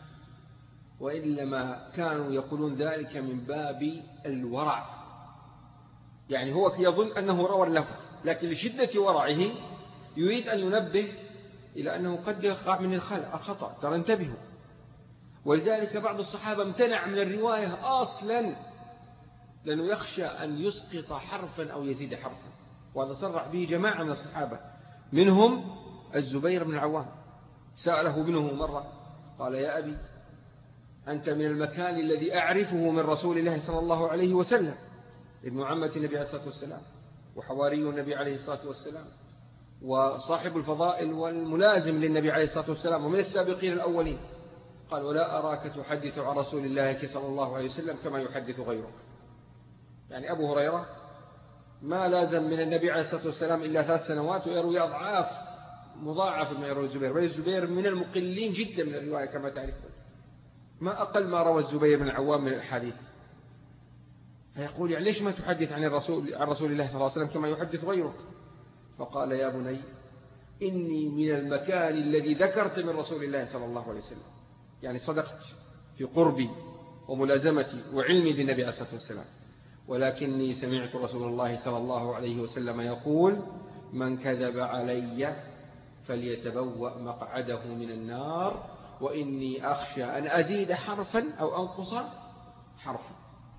وإنما كانوا يقولون ذلك من باب الورع. يعني هو يظن أنه روى اللفظ، لكن لشدة ورعه يريد أن ينبه إلى أنه قد يقع من الخطأ، ترى انتبهوا. ولذلك بعض الصحابة امتنع من الرواية أصلا لأنه يخشى أن يسقط حرفا أو يزيد حرفا، وهذا صرح به جماعة من الصحابة، منهم الزبير بن العوام. سأله ابنه مرة قال يا أبي أنت من المكان الذي أعرفه من رسول الله صلى الله عليه وسلم، ابن عمة النبي عليه الصلاة والسلام وحواري النبي عليه الصلاة والسلام وصاحب الفضائل والملازم للنبي عليه الصلاة والسلام ومن السابقين الأولين. قال ولا أراك تحدث عن رسول الله صلى الله عليه وسلم كما يحدث غيرك. يعني أبو هريرة ما لازم من النبي عليه الصلاة والسلام إلا ثلاث سنوات ويروي أضعاف مضاعف من يروي الزبير، بل الزبير من المقلين جدا من الرواية كما تعرفون، ما أقل ما روى الزبير بن العوام من الحديث. فيقول يعني ليش ما تحدث عن الرسول عن رسول الله صلى الله عليه وسلم كما يحدث غيرك؟ فقال يا بني إني من المكان الذي ذكرت من رسول الله صلى الله عليه وسلم، يعني صدقت في قربي وملازمتي وعلمي بالنبي عليه الصلاة والسلام، ولكني سمعت رسول الله صلى الله عليه وسلم يقول من كذب علي فليتبوأ مقعده من النار وإني أخشى أن أزيد حرفا أو أنقص حرفا.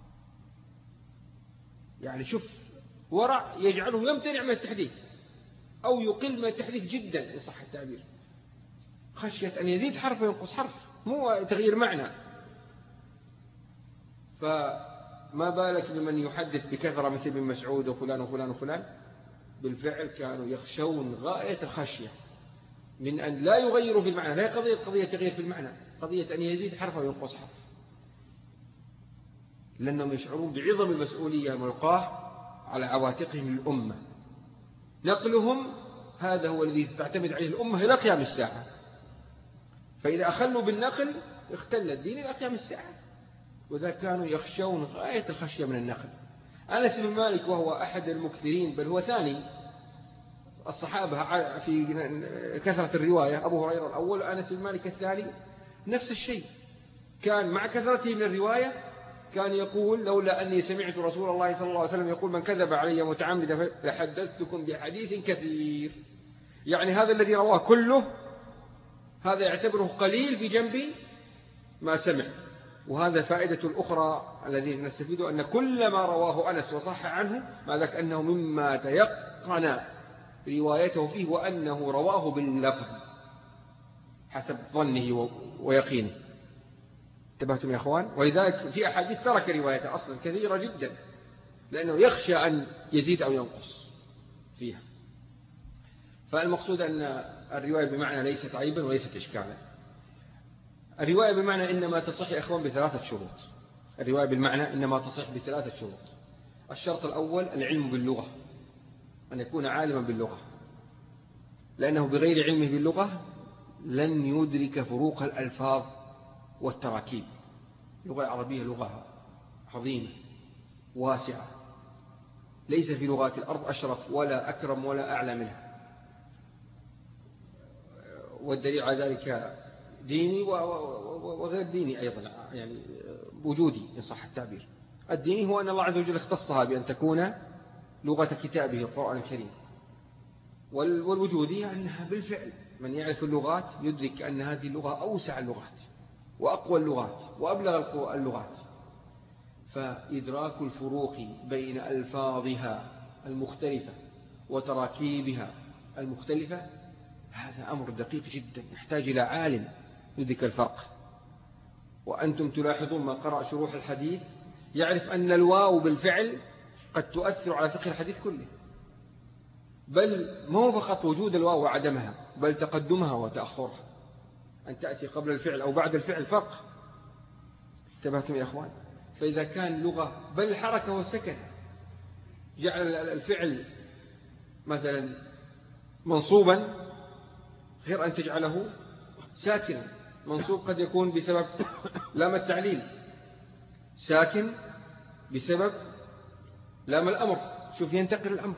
يعني شوف ورع يجعله يمتنع من التحديث أو يقل من التحديث جدا إن صح التعبير، خشية أن يزيد حرف وينقص حرف، مو تغيير معنى. فما بالك بمن يحدث بكثرة مثل ابن مسعود وفلان وفلان وفلان. بالفعل كانوا يخشون غاية الخشية من أن لا يغيروا في المعنى، لا قضية قضية تغيير في المعنى، قضية أن يزيد حرف وينقص حرف، لأنهم يشعرون بعظم المسؤولية الملقاة على عواتقهم الأمة. نقلهم هذا هو الذي ستعتمد عليه الأمة إلى قيام الساعة، فإذا أخلوا بالنقل اختل الدين إلى قيام الساعة. وذا كانوا يخشون غاية الخشية من النقل. أنس بن مالك وهو أحد المكثرين بل هو ثاني الصحابة في كثرة الرواية، أبو هريرة الأول وأنس بن مالك الثاني نفس الشيء، كان مع كثرته من الرواية كان يقول لولا أني سمعت رسول الله صلى الله عليه وسلم يقول من كذب علي متعمدا لحدثتكم بحديث كثير. يعني هذا الذي رواه كله هذا يعتبره قليل في جنب ما سمع. وهذا فائدة الأخرى الذي نستفيد أن كل ما رواه أنس وصح عنه ما ذاك أنه مما تيقن روايته فيه وأنه رواه باللفظ حسب ظنه ويقينه. انتبهتم يا أخوان؟ ولذلك في أحاديث ترك روايته أصلا كثيرة جدا لأنه يخشى أن يزيد أو ينقص فيها. فالمقصود أن الرواية بمعنى ليست عيبا وليست إشكالا. الرواية بمعنى إنما تصح يا إخوان بثلاثة شروط. الرواية بالمعنى إنما تصح بثلاثة شروط. الشرط الأول العلم باللغة، أن يكون عالما باللغة، لأنه بغير علمه باللغة لن يدرك فروق الألفاظ والتراكيب. اللغة العربية لغة عظيمة واسعة، ليس في لغات الأرض أشرف ولا أكرم ولا أعلى منها، والدليل على ذلك ديني وغير ديني أيضا، يعني وجودي إن صح التعبير. الديني هو أن الله عز وجل اختصها بأن تكون لغة كتابه القرآن الكريم، والوجودي أنها بالفعل من يعرف اللغات يدرك أن هذه اللغة أوسع اللغات وأقوى اللغات وأبلغ اللغات. فإدراك الفروق بين ألفاظها المختلفة وتراكيبها المختلفة هذا أمر دقيق جدا يحتاج إلى عالم يدرك الفرق. وأنتم تلاحظون من قرأ شروح الحديث يعرف أن الواو بالفعل قد تؤثر على فقه الحديث كله، بل ما هو فقط وجود الواو وعدمها، بل تقدمها وتأخرها، أن تأتي قبل الفعل أو بعد الفعل فرق. انتبهتم يا أخوان؟ فإذا كان لغة بل الحركة والسكن جعل الفعل مثلا منصوبا غير أن تجعله ساكنا. منصوب قد يكون بسبب لام التعليل، ساكن بسبب لام الأمر. شوف ينتقل الأمر،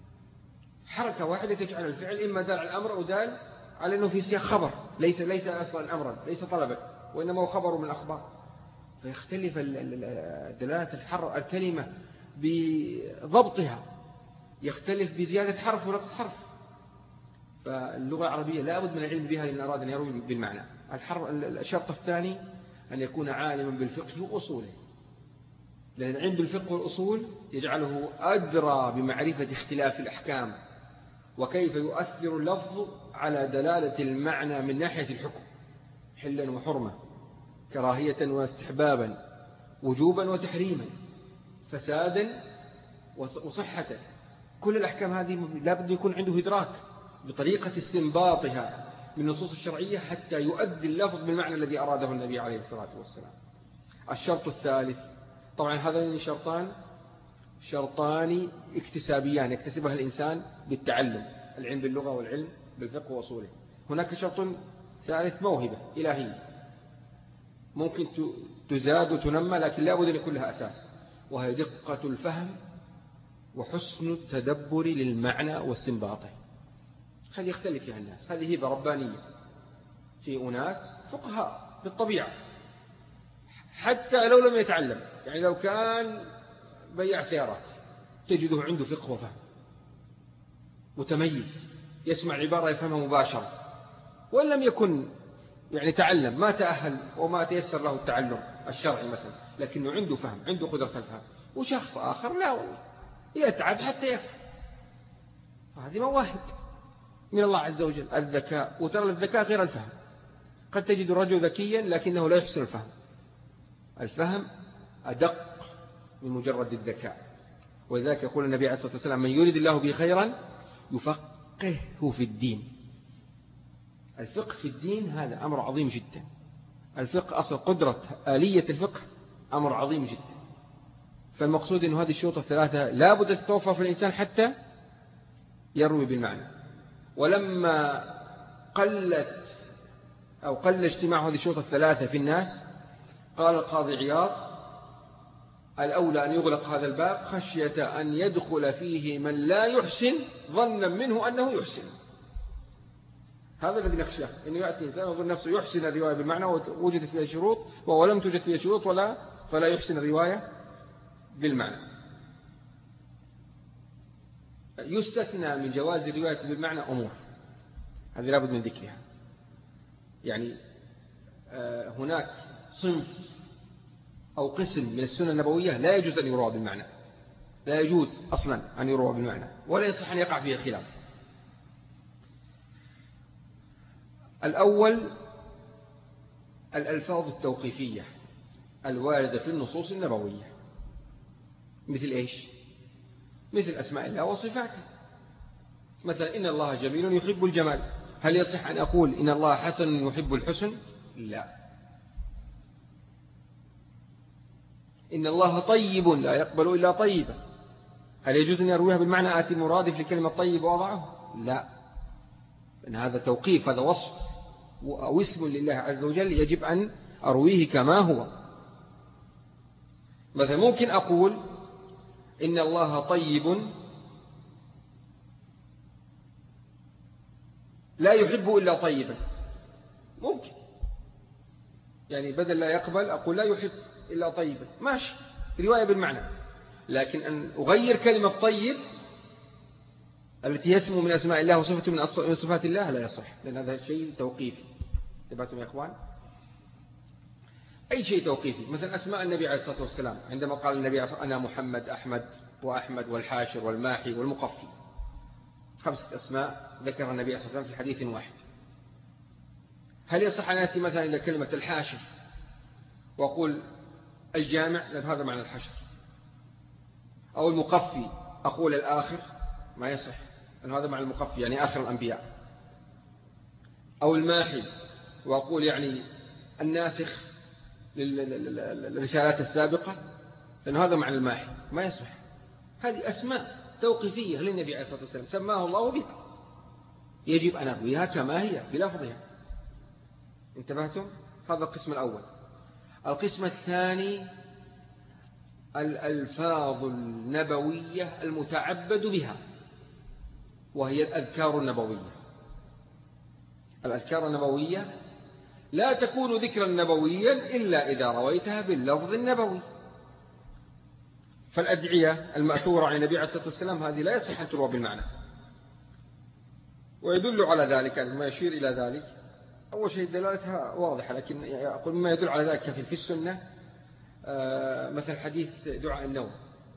حركة واحدة تجعل الفعل إما دال على الأمر أو دال على أنه في سياق خبر، ليس ليس أصلا أمرا، ليس طلبا، وإنما هو خبر من الأخبار. فيختلف دلالة الحر الكلمة بضبطها، يختلف بزيادة حرف ونقص حرف. فاللغة العربية لا بد من العلم بها إن أراد أن يروي بالمعنى. الشرط الثاني أن يكون عالما بالفقه وأصوله، لأن العلم بالفقه والأصول يجعله أدرى بمعرفة اختلاف الأحكام وكيف يؤثر اللفظ على دلالة المعنى من ناحية الحكم، حلا وحرمة، كراهية واستحبابا، وجوبا وتحريما، فسادا وصحة. كل الأحكام هذه لا بد يكون عنده إدراك بطريقة استنباطها من النصوص الشرعية حتى يؤدي اللفظ بالمعنى الذي أراده النبي عليه الصلاة والسلام. الشرط الثالث، طبعا هذين شرطان شرطان اكتسابيان يكتسبها الإنسان بالتعلم، العلم باللغة والعلم بالفقه وأصوله. هناك شرط ثالث موهبة إلهية ممكن تزاد وتنمى، لكن لا بد أن يكون لها أساس، وهي دقة الفهم وحسن التدبر للمعنى واستنباطه. هذه يختلف فيها الناس، هذه هبة ربانية في أناس فقهاء بالطبيعة حتى لو لم يتعلم، يعني لو كان بيع سيارات تجده عنده فقه وفهم متميز، يسمع العبارة يفهمها مباشرة، وإن لم يكن يعني تعلم، ما تأهل وما تيسر له التعلم الشرعي مثلا، لكنه عنده فهم، عنده قدرة الفهم. وشخص آخر لا والله يتعب حتى يفهم. هذه مواهب من الله عز وجل، الذكاء. وترى الذكاء غير الفهم، قد تجد الرجل ذكيا لكنه لا يحسن الفهم، الفهم أدق من مجرد الذكاء. ولذلك يقول النبي عليه الصلاة والسلام: من يريد الله به خيرا يفقهه في الدين. الفقه في الدين هذا أمر عظيم جدا. الفقه أصل قدرة آلية الفقه أمر عظيم جدا. فالمقصود أن هذه الشروط الثلاثة لا بد تتوفر في الإنسان حتى يروي بالمعنى. ولما قلت أو قل اجتماع هذه الشروط الثلاثة في الناس، قال القاضي عياض: الأولى أن يغلق هذا الباب خشية أن يدخل فيه من لا يحسن ظنا منه أنه يحسن. هذا الذي نخشاه، أنه يأتي إنسان ويظن نفسه يحسن الرواية بالمعنى ووجدت فيها شروط، ولم توجد فيها شروط ولا فلا يحسن الرواية بالمعنى. يستثنى من جواز الرواية بالمعنى أمور، هذه لابد من ذكرها. يعني هناك صنف أو قسم من السنة النبوية لا يجوز أن يروى بالمعنى، لا يجوز أصلا أن يروى بالمعنى، ولا يصح أن يقع فيه خلاف. الأول الألفاظ التوقيفية الواردة في النصوص النبوية، مثل إيش؟ مثل أسماء الله وصفاته. مثلا إن الله جميل يحب الجمال، هل يصح أن أقول إن الله حسن يحب الحسن؟ لا. إن الله طيب لا يقبل إلا طيبا، هل يجوز أن يرويها بالمعنى آتي مرادف لكلمة طيب وضعه؟ لا، لأن هذا توقيف، هذا وصف أو اسم لله عز وجل يجب أن أرويه كما هو. مثلا ممكن أقول إن الله طيب لا يحب إلا طيبا، ممكن، يعني بدل لا يقبل أقول لا يحب إلا طيبا، ماشي، رواية بالمعنى. لكن أن أغير كلمة طيب التي اسم من أسماء الله وصفة من صفات الله لا يصح، لأن هذا شيء توقيفي. انتبهتم يا إخوان؟ أي شيء توقيفي، مثلا أسماء النبي عليه الصلاة والسلام، عندما قال النبي عليه الصلاة والسلام أنا محمد أحمد وأحمد والحاشر والماحي والمقفي، خمسة أسماء ذكر النبي عليه الصلاة والسلام في حديث واحد. هل يصح أن يأتي مثلا إلى كلمة الحاشر وأقول الجامع، لأن هذا معنى الحشر، أو المقفي أقول الآخر، ما يصح، لأن هذا معنى المقفي يعني آخر الأنبياء، أو الماحي وأقول يعني الناسخ للرسالات السابقة، لأن هذا معنى الماحي، ما يصح. هذه أسماء توقيفية للنبي عليه الصلاة والسلام سماه الله بها، يجب أن أرويها كما هي بلفظها. انتبهتم؟ هذا القسم الأول. القسم الثاني الألفاظ النبوية المتعبد بها، وهي الأذكار النبوية. الأذكار النبوية لا تكون ذكرا نبويا إلا إذا رويتها باللفظ النبوي. فالأدعية المأثورة عن النبي عليه الصلاة والسلام هذه لا يصح أن تروى بالمعنى. ويدل على ذلك، يعني ما يشير إلى ذلك، أول شيء دلالتها واضحة، لكن أقول مما يدل على ذلك في السنة مثل حديث دعاء النوم،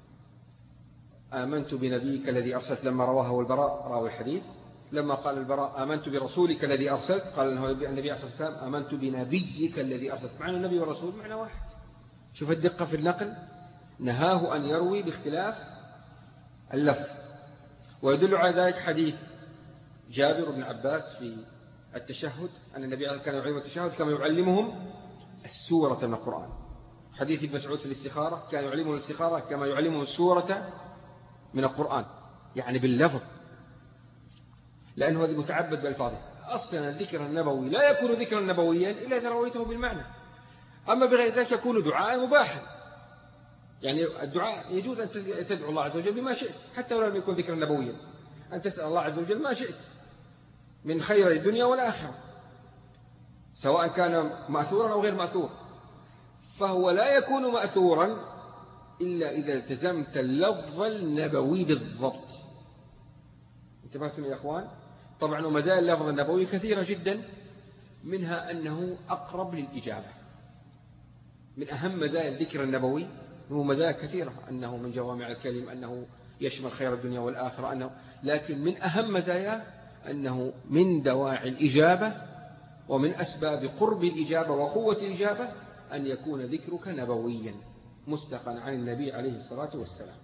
آمنت بنبيك الذي أرسلت، لما رواه البراء راوي الحديث، لما قال البراء آمنت برسولك الذي أرسلت، قال النبي عليه الصلاة والسلام آمنت بنبيك الذي أرسلت. معنى النبي والرسول معنى واحد. شوف الدقة في النقل، نهاه أن يروي باختلاف اللفظ. ويدل على ذلك حديث جابر بن عباس في التشهد، أن النبي كان يعلم التشهد كما يعلمهم السورة من القرآن. حديث ابن مسعود في الاستخارة، كان يعلمهم الاستخارة كما يعلمهم السورة من القرآن، يعني باللفظ، لأنه هذا متعبد بألفاظه. أصلا الذكر النبوي لا يكون ذكرا نبويا إلا إذا رويته بالمعنى، أما بغير ذلك يكون دعاء مباحا. يعني الدعاء يجوز أن تدعو الله عز وجل بما شئت، حتى ولو لم يكن ذكرا نبويا، أن تسأل الله عز وجل ما شئت من خير الدنيا والآخرة، سواء كان مأثورا أو غير مأثور. فهو لا يكون مأثورا إلا إذا التزمت اللفظ النبوي بالضبط. انتبهتم يا أخوان؟ طبعا ومزايا اللفظ النبوي كثيرة جدا، منها أنه أقرب للإجابة. من أهم مزايا الذكر النبوي هو مزايا كثيرة، أنه من جوامع الكلم، أنه يشمل خير الدنيا والآخرة، أنه لكن من أهم مزايا أنه من دواعي الإجابة ومن أسباب قرب الإجابة وقوة الإجابة أن يكون ذكرك نبويا مستقا عن النبي عليه الصلاة والسلام.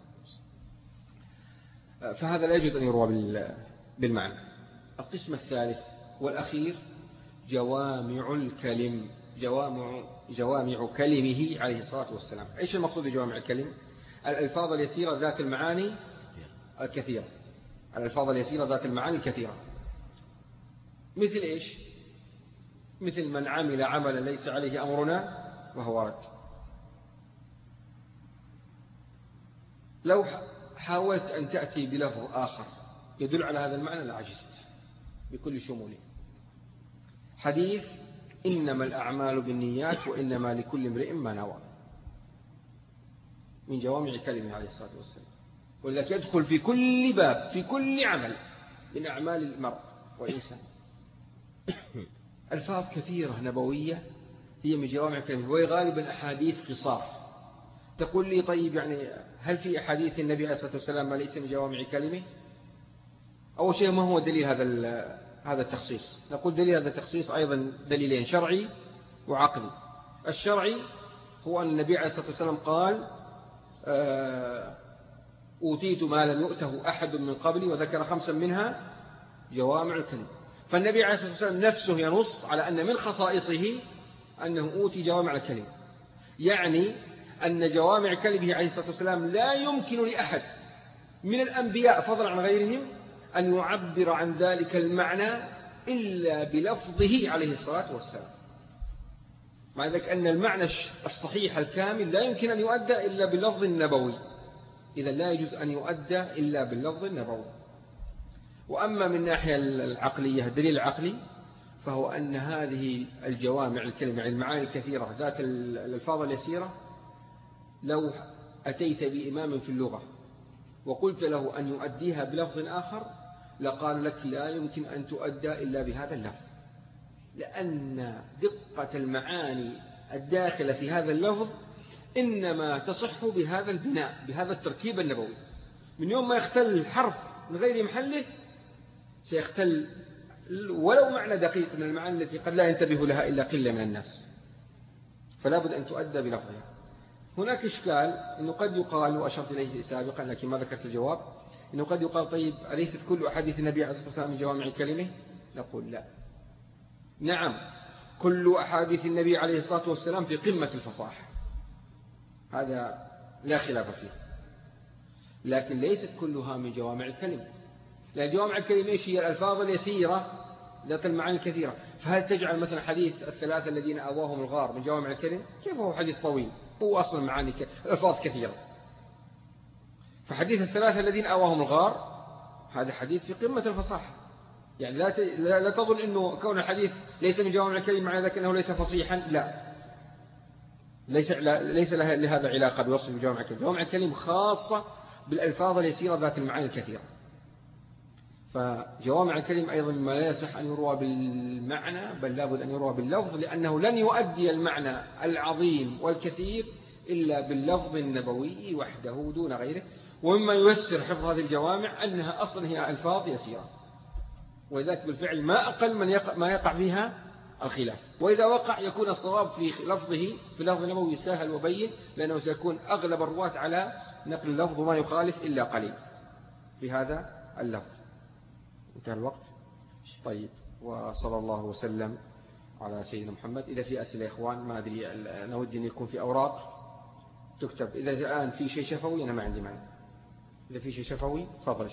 فهذا لا يجوز أن يروى بالمعنى. القسم الثالث والأخير جوامع الكلم، جوامع, جوامع كلمه عليه الصلاة والسلام. إيش المقصود بجوامع الكلم؟ الألفاظ اليسيرة ذات المعاني الكثيرة. الألفاظ اليسيرة ذات المعاني الكثيرة مثل إيش؟ مثل من عمل عملا ليس عليه أمرنا وهو رد. لو حاولت أن تأتي بلفظ آخر يدل على هذا المعنى لعجزت بكل شموله. حديث إنما الأعمال بالنيات وإنما لكل امرئ ما نوى، من جوامع كلمه عليه الصلاة والسلام، ولكن يدخل في كل باب، في كل عمل من أعمال المرء والإنسان. ألفاظ كثيرة نبوية هي من جوامع كلمه، وهي غالبا أحاديث قصار. تقول لي طيب يعني هل في أحاديث النبي عليه الصلاة والسلام ما ليس من جوامع كلمه؟ أول شيء ما هو دليل هذا هذا التخصيص؟ نقول دليل هذا التخصيص أيضا دليلين، شرعي وعقلي. الشرعي هو أن النبي عليه الصلاة والسلام قال أوتيت ما لم يؤته أحد من قبلي، وذكر خمسا منها جوامع الكلم. فالنبي عليه الصلاة والسلام نفسه ينص على أن من خصائصه أنه أوتي جوامع الكلم، يعني أن جوامع كلمه عليه الصلاة والسلام لا يمكن لأحد من الأنبياء فضلا عن غيرهم أن يعبر عن ذلك المعنى إلا بلفظه عليه الصلاة والسلام. مع ذلك أن المعنى الصحيح الكامل لا يمكن أن يؤدى إلا باللفظ النبوي، إذا لا يجوز أن يؤدى إلا باللفظ النبوي. وأما من ناحية العقلية الدليل العقلي فهو أن هذه الجوامع الكلمة المعاني الكثيرة ذات الألفاظ اليسيرة لو أتيت بإمام في اللغة وقلت له أن يؤديها بلفظ آخر لقال لك لا يمكن أن تؤدى إلا بهذا اللفظ، لأن دقة المعاني الداخلة في هذا اللفظ إنما تصح بهذا البناء بهذا التركيب النبوي. من يوم ما يختل الحرف من غير محله سيختل ولو معنى دقيق من المعاني التي قد لا ينتبه لها إلا قلة من الناس، فلا بد أن تؤدى بلفظها. هناك إشكال أنه قد يقال، وأشرت إليه سابقا لكن ما ذكرت الجواب، أنه قد يقال طيب أليست كل أحاديث النبي عليه الصلاة والسلام من جوامع كلمه؟ نقول لا، نعم كل أحاديث النبي عليه الصلاة والسلام في قمة الفصاحة، هذا لا خلاف فيه، لكن ليست كلها من جوامع الكلمة، لأن جوامع الكلمة هي الألفاظ اليسيرة ذات المعاني الكثيرة. فهل تجعل مثلا حديث الثلاثة الذين آواهم الغار من جوامع الكلمة؟ كيف هو حديث طويل هو أصلا معاني الألفاظ كثيرة. فحديث الثلاثة الذين آواهم الغار هذا حديث في قمة الفصاحة، يعني لا لا تظن أنه كون الحديث ليس من جوامع الكلمة معنى ذلك أنه ليس فصيحا، لا، ليس ليس لهذا علاقة بوصف جوامع الكلمة. جوامع الكلمة خاصة بالألفاظ اليسيرة ذات المعاني الكثيرة. فجوامع الكلمة أيضا ما لا يصح أن يروى بالمعنى بل لابد أن يروى باللفظ، لأنه لن يؤدي المعنى العظيم والكثير إلا باللفظ النبوي وحده دون غيره. ومما ييسر حفظ هذه الجوامع أنها أصلا هي ألفاظ يسيرة، ولذلك بالفعل ما أقل من يقع ما يقع فيها الخلاف، وإذا وقع يكون الصواب في لفظه في لفظ النبوي سهل وبين، لأنه سيكون أغلب الرواة على نقل اللفظ وما يخالف إلا قليل في هذا اللفظ. انتهى الوقت. طيب، وصلى الله وسلم على سيدنا محمد. إذا في أسئلة يا إخوان ما أدري، أنا ودي أن يكون في أوراق تكتب. إذا الآن في شيء شفوي أنا ما عندي مانع، إذا في شيء شفوي تفضل.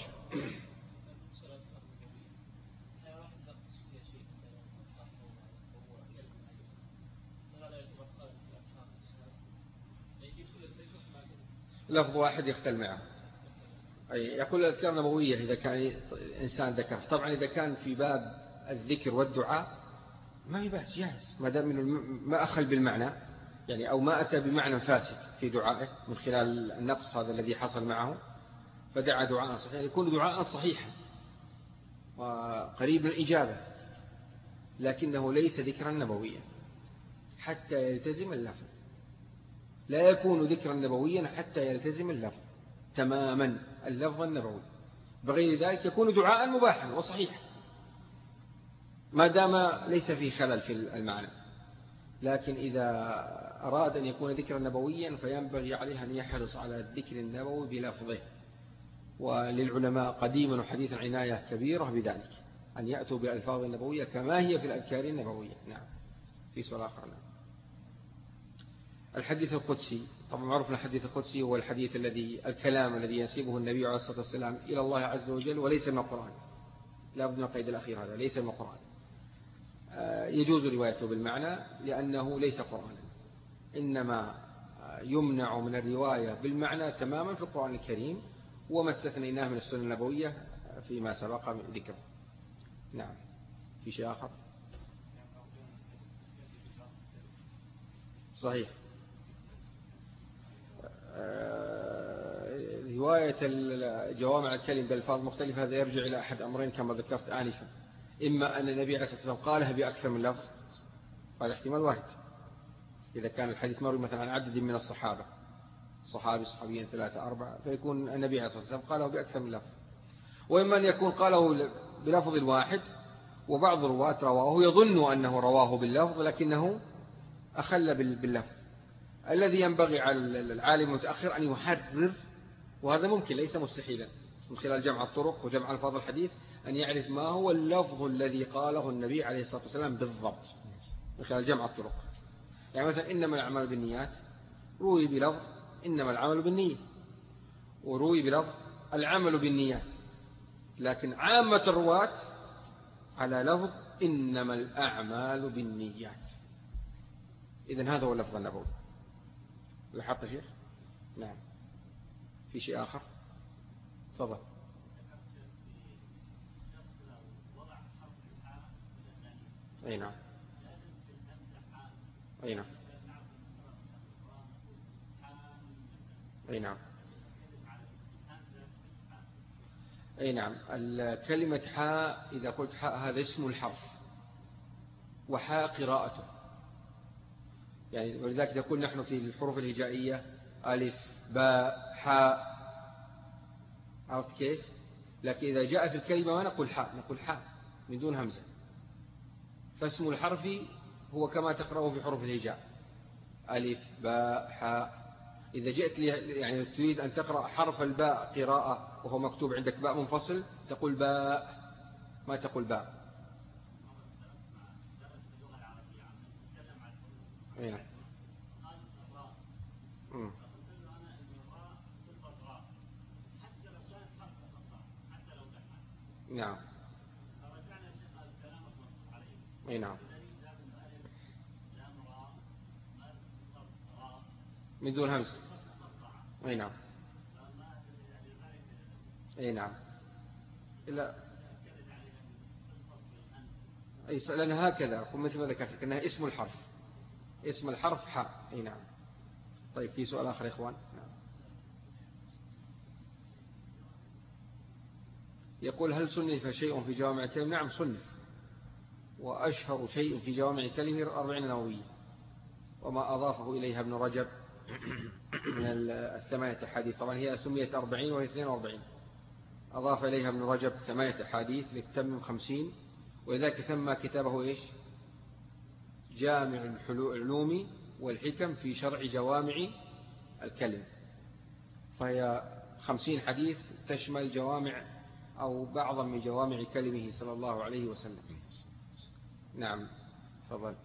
لفظ واحد يختل معه، أي يقول الأذكار النبوية إذا كان إنسان ذكر. طبعا إذا كان في باب الذكر والدعاء ما يبأس، جاهز ما دام ما أخل بالمعنى، يعني أو ما أتى بمعنى فاسد في دعائه من خلال النقص هذا الذي حصل معه، فدعا دعاء صحيحا يكون دعاء صحيحا وقريب من الإجابة، لكنه ليس ذكرا نبويا حتى يلتزم اللفظ. لا يكون ذكرا نبويا حتى يلتزم اللفظ تماما، اللفظ النبوي. بغير ذلك يكون دعاء مباحا وصحيح ما دام ليس فيه خلل في المعنى. لكن إذا أراد أن يكون ذكرا نبويا فينبغي عليه أن يحرص على الذكر النبوي بلفظه. وللعلماء قديما وحديثا عناية كبيرة بذلك، أن يأتوا بألفاظ النبوية كما هي في الأذكار النبوية. نعم. في سؤال آخر. نعم. الحديث القدسي، طبعا معروف الحديث القدسي هو الحديث الذي الكلام الذي ينسبه النبي عليه الصلاة والسلام إلى الله عز وجل وليس من القرآن. لا بد من القيد الأخير هذا، ليس من القرآن. يجوز روايته بالمعنى لأنه ليس قرآنا، إنما يمنع من الرواية بالمعنى تماما في القرآن الكريم، وما استثنيناه من السنة النبوية فيما سبق ذكره. نعم. في شيء آخر؟ صحيح. رواية جوامع الكلم بألفاظ مختلفة هذا يرجع إلى أحد أمرين كما ذكرت آنفا، إما أن النبي عليه الصلاة والسلام قالها بأكثر من لفظ، هذا احتمال واحد إذا كان الحديث مروي مثلا عن عدد من الصحابة، صحابي صحابيين ثلاثة أربعة، فيكون النبي عليه الصلاة والسلام قاله بأكثر من لفظ. وإما أن يكون قاله بلفظ واحد وبعض الرواة رواه يظن أنه رواه باللفظ لكنه أخل باللفظ. الذي ينبغي على العالم المتأخر أن يحرر، وهذا ممكن ليس مستحيلا، من خلال جمع الطرق وجمع الفاظ الحديث أن يعرف ما هو اللفظ الذي قاله النبي عليه الصلاة والسلام بالضبط من خلال جمع الطرق. يعني مثلا إنما الأعمال بالنيات روي بلفظ إنما العمل بالنية، وروي بلفظ العمل بالنيات، لكن عامة الرواة على لفظ إنما الأعمال بالنيات. إذن هذا هو اللفظ النبوي. لاحظت شيخ؟ نعم. في شيء آخر؟ تفضل. أي نعم. أي نعم. أي نعم. أي نعم. الكلمة حاء إذا قلت حاء هذا اسم الحرف، وحاء قراءته، يعني ولذلك نقول نحن في الحروف الهجائية ألف باء حاء، عرفت كيف؟ لكن إذا جاء في الكلمة ما نقول حاء، نقول حاء من دون همزة. فاسم الحرف هو كما تقرأه في حروف الهجاء ألف باء حاء. إذا جئت لي يعني تريد أن تقرأ حرف الباء قراءة وهو مكتوب عندك باء منفصل تقول باء، ما تقول باء. نعم. نعم. أي نعم. من دون همس. أي نعم. أي نعم. إلا أي لأن هكذا مثل ما ذكرت أنها اسم الحرف، اسم الحرف حاء. أي نعم. طيب في سؤال آخر يا إخوان؟ نعم. يقول هل صنف شيء في جوامع الكلم؟ نعم صنف، وأشهر شيء في جوامع الكلم الأربعين نووية، وما أضافه إليها ابن رجب من الثمانية أحاديث. طبعا هي سميت أربعين وهي اثنين وأربعين، أضاف إليها ابن رجب ثمانية أحاديث للتمم خمسين، ولذلك سمى كتابه إيش؟ جامع العلوم والحكم في شرع جوامع الكلم. فهي خمسين حديث تشمل جوامع أو بعضا من جوامع كلمه صلى الله عليه وسلم. نعم تفضل.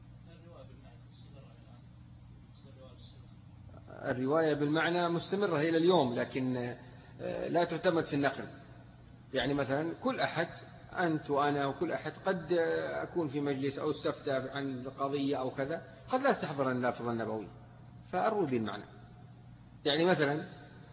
الرواية بالمعنى مستمرة إلى اليوم، لكن لا تعتمد في النقل. يعني مثلا كل أحد، أنت وأنا وكل أحد، قد أكون في مجلس أو استفتى عن قضية أو كذا، قد لا استحضر اللفظ النبوي فأروي بالمعنى. يعني مثلا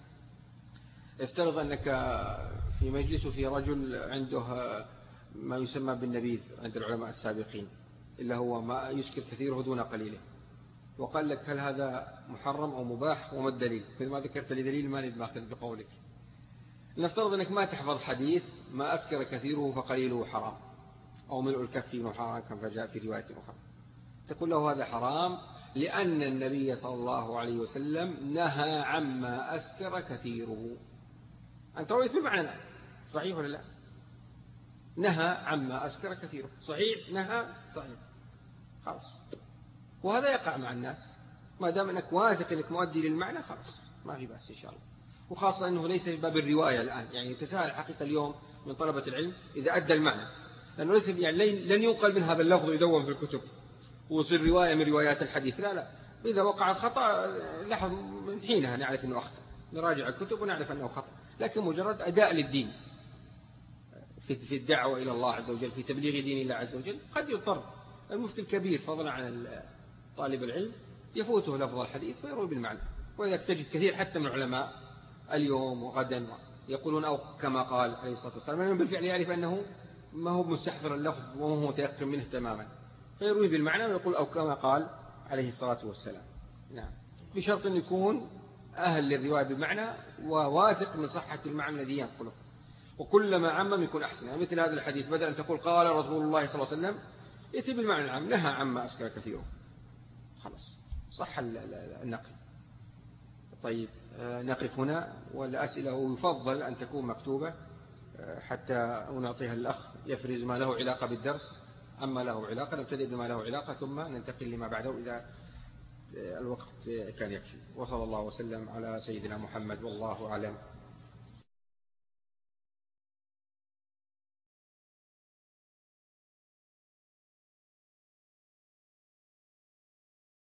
افترض أنك في مجلس وفي رجل عنده ما يسمى بالنبيذ عند العلماء السابقين، إلا هو ما يسكر كثيره دون قليله، وقال لك هل هذا محرم أو مباح وما الدليل؟ مثل ما ذكرت لي دليل ما نتماخذ بقولك. نفترض أنك ما تحفظ حديث ما أسكر كثيره فقليله حرام، أو ملء الكف محرم كما جاء في رواية أخرى، تقول له هذا حرام لأن النبي صلى الله عليه وسلم نهى عما أسكر كثيره. أنت رويت بالمعنى صحيح ولا لا؟ نهى عما أسكر كثيره، صحيح نهى صحيح، خلاص. وهذا يقع مع الناس، ما دام أنك واثق أنك مؤدي للمعنى خلاص ما في بأس إن شاء الله. وخاصة أنه ليس في باب الرواية الآن، يعني تساهل حقيقة اليوم من طلبة العلم إذا أدى المعنى، لأنه ليس يعني لن ينقل من هذا اللفظ يدون في الكتب ويصير رواية من روايات الحديث، لا لا. إذا وقع الخطأ لحظ من حينها نعرف أنه أخطأ، نراجع الكتب ونعرف أنه خطأ، لكن مجرد أداء للدين في الدعوة إلى الله عز وجل، في تبليغ دين الله عز وجل، قد يضطر المفتي الكبير فضلا عن طالب العلم يفوته لفظ الحديث ويروي بالمعنى. وإذا تجد كثير حتى من العلماء اليوم وغدا يقولون أو كما قال عليه الصلاة والسلام، من بالفعل يعرف أنه ما هو مستحضر اللفظ وما هو متيقن منه تماما، فيروي بالمعنى ويقول أو كما قال عليه الصلاة والسلام. نعم، بشرط أن يكون أهل للرواية بالمعنى وواثق من صحة المعنى الذي ينقله، وكلما عمم يكون أحسن. يعني مثل هذا الحديث بدل أن تقول قال رسول الله صلى الله عليه وسلم، يأتي بالمعنى العام نهى عما أسكر كثيره، خلاص صح النقل. طيب نقف هنا، والأسئلة يفضل أن تكون مكتوبة حتى نعطيها الأخ يفرز ما له علاقة بالدرس، أما له علاقة نبتدئ بما له علاقة ثم ننتقل لما بعده إذا الوقت كان يكفي. وصلى الله وسلم على سيدنا محمد والله أعلم.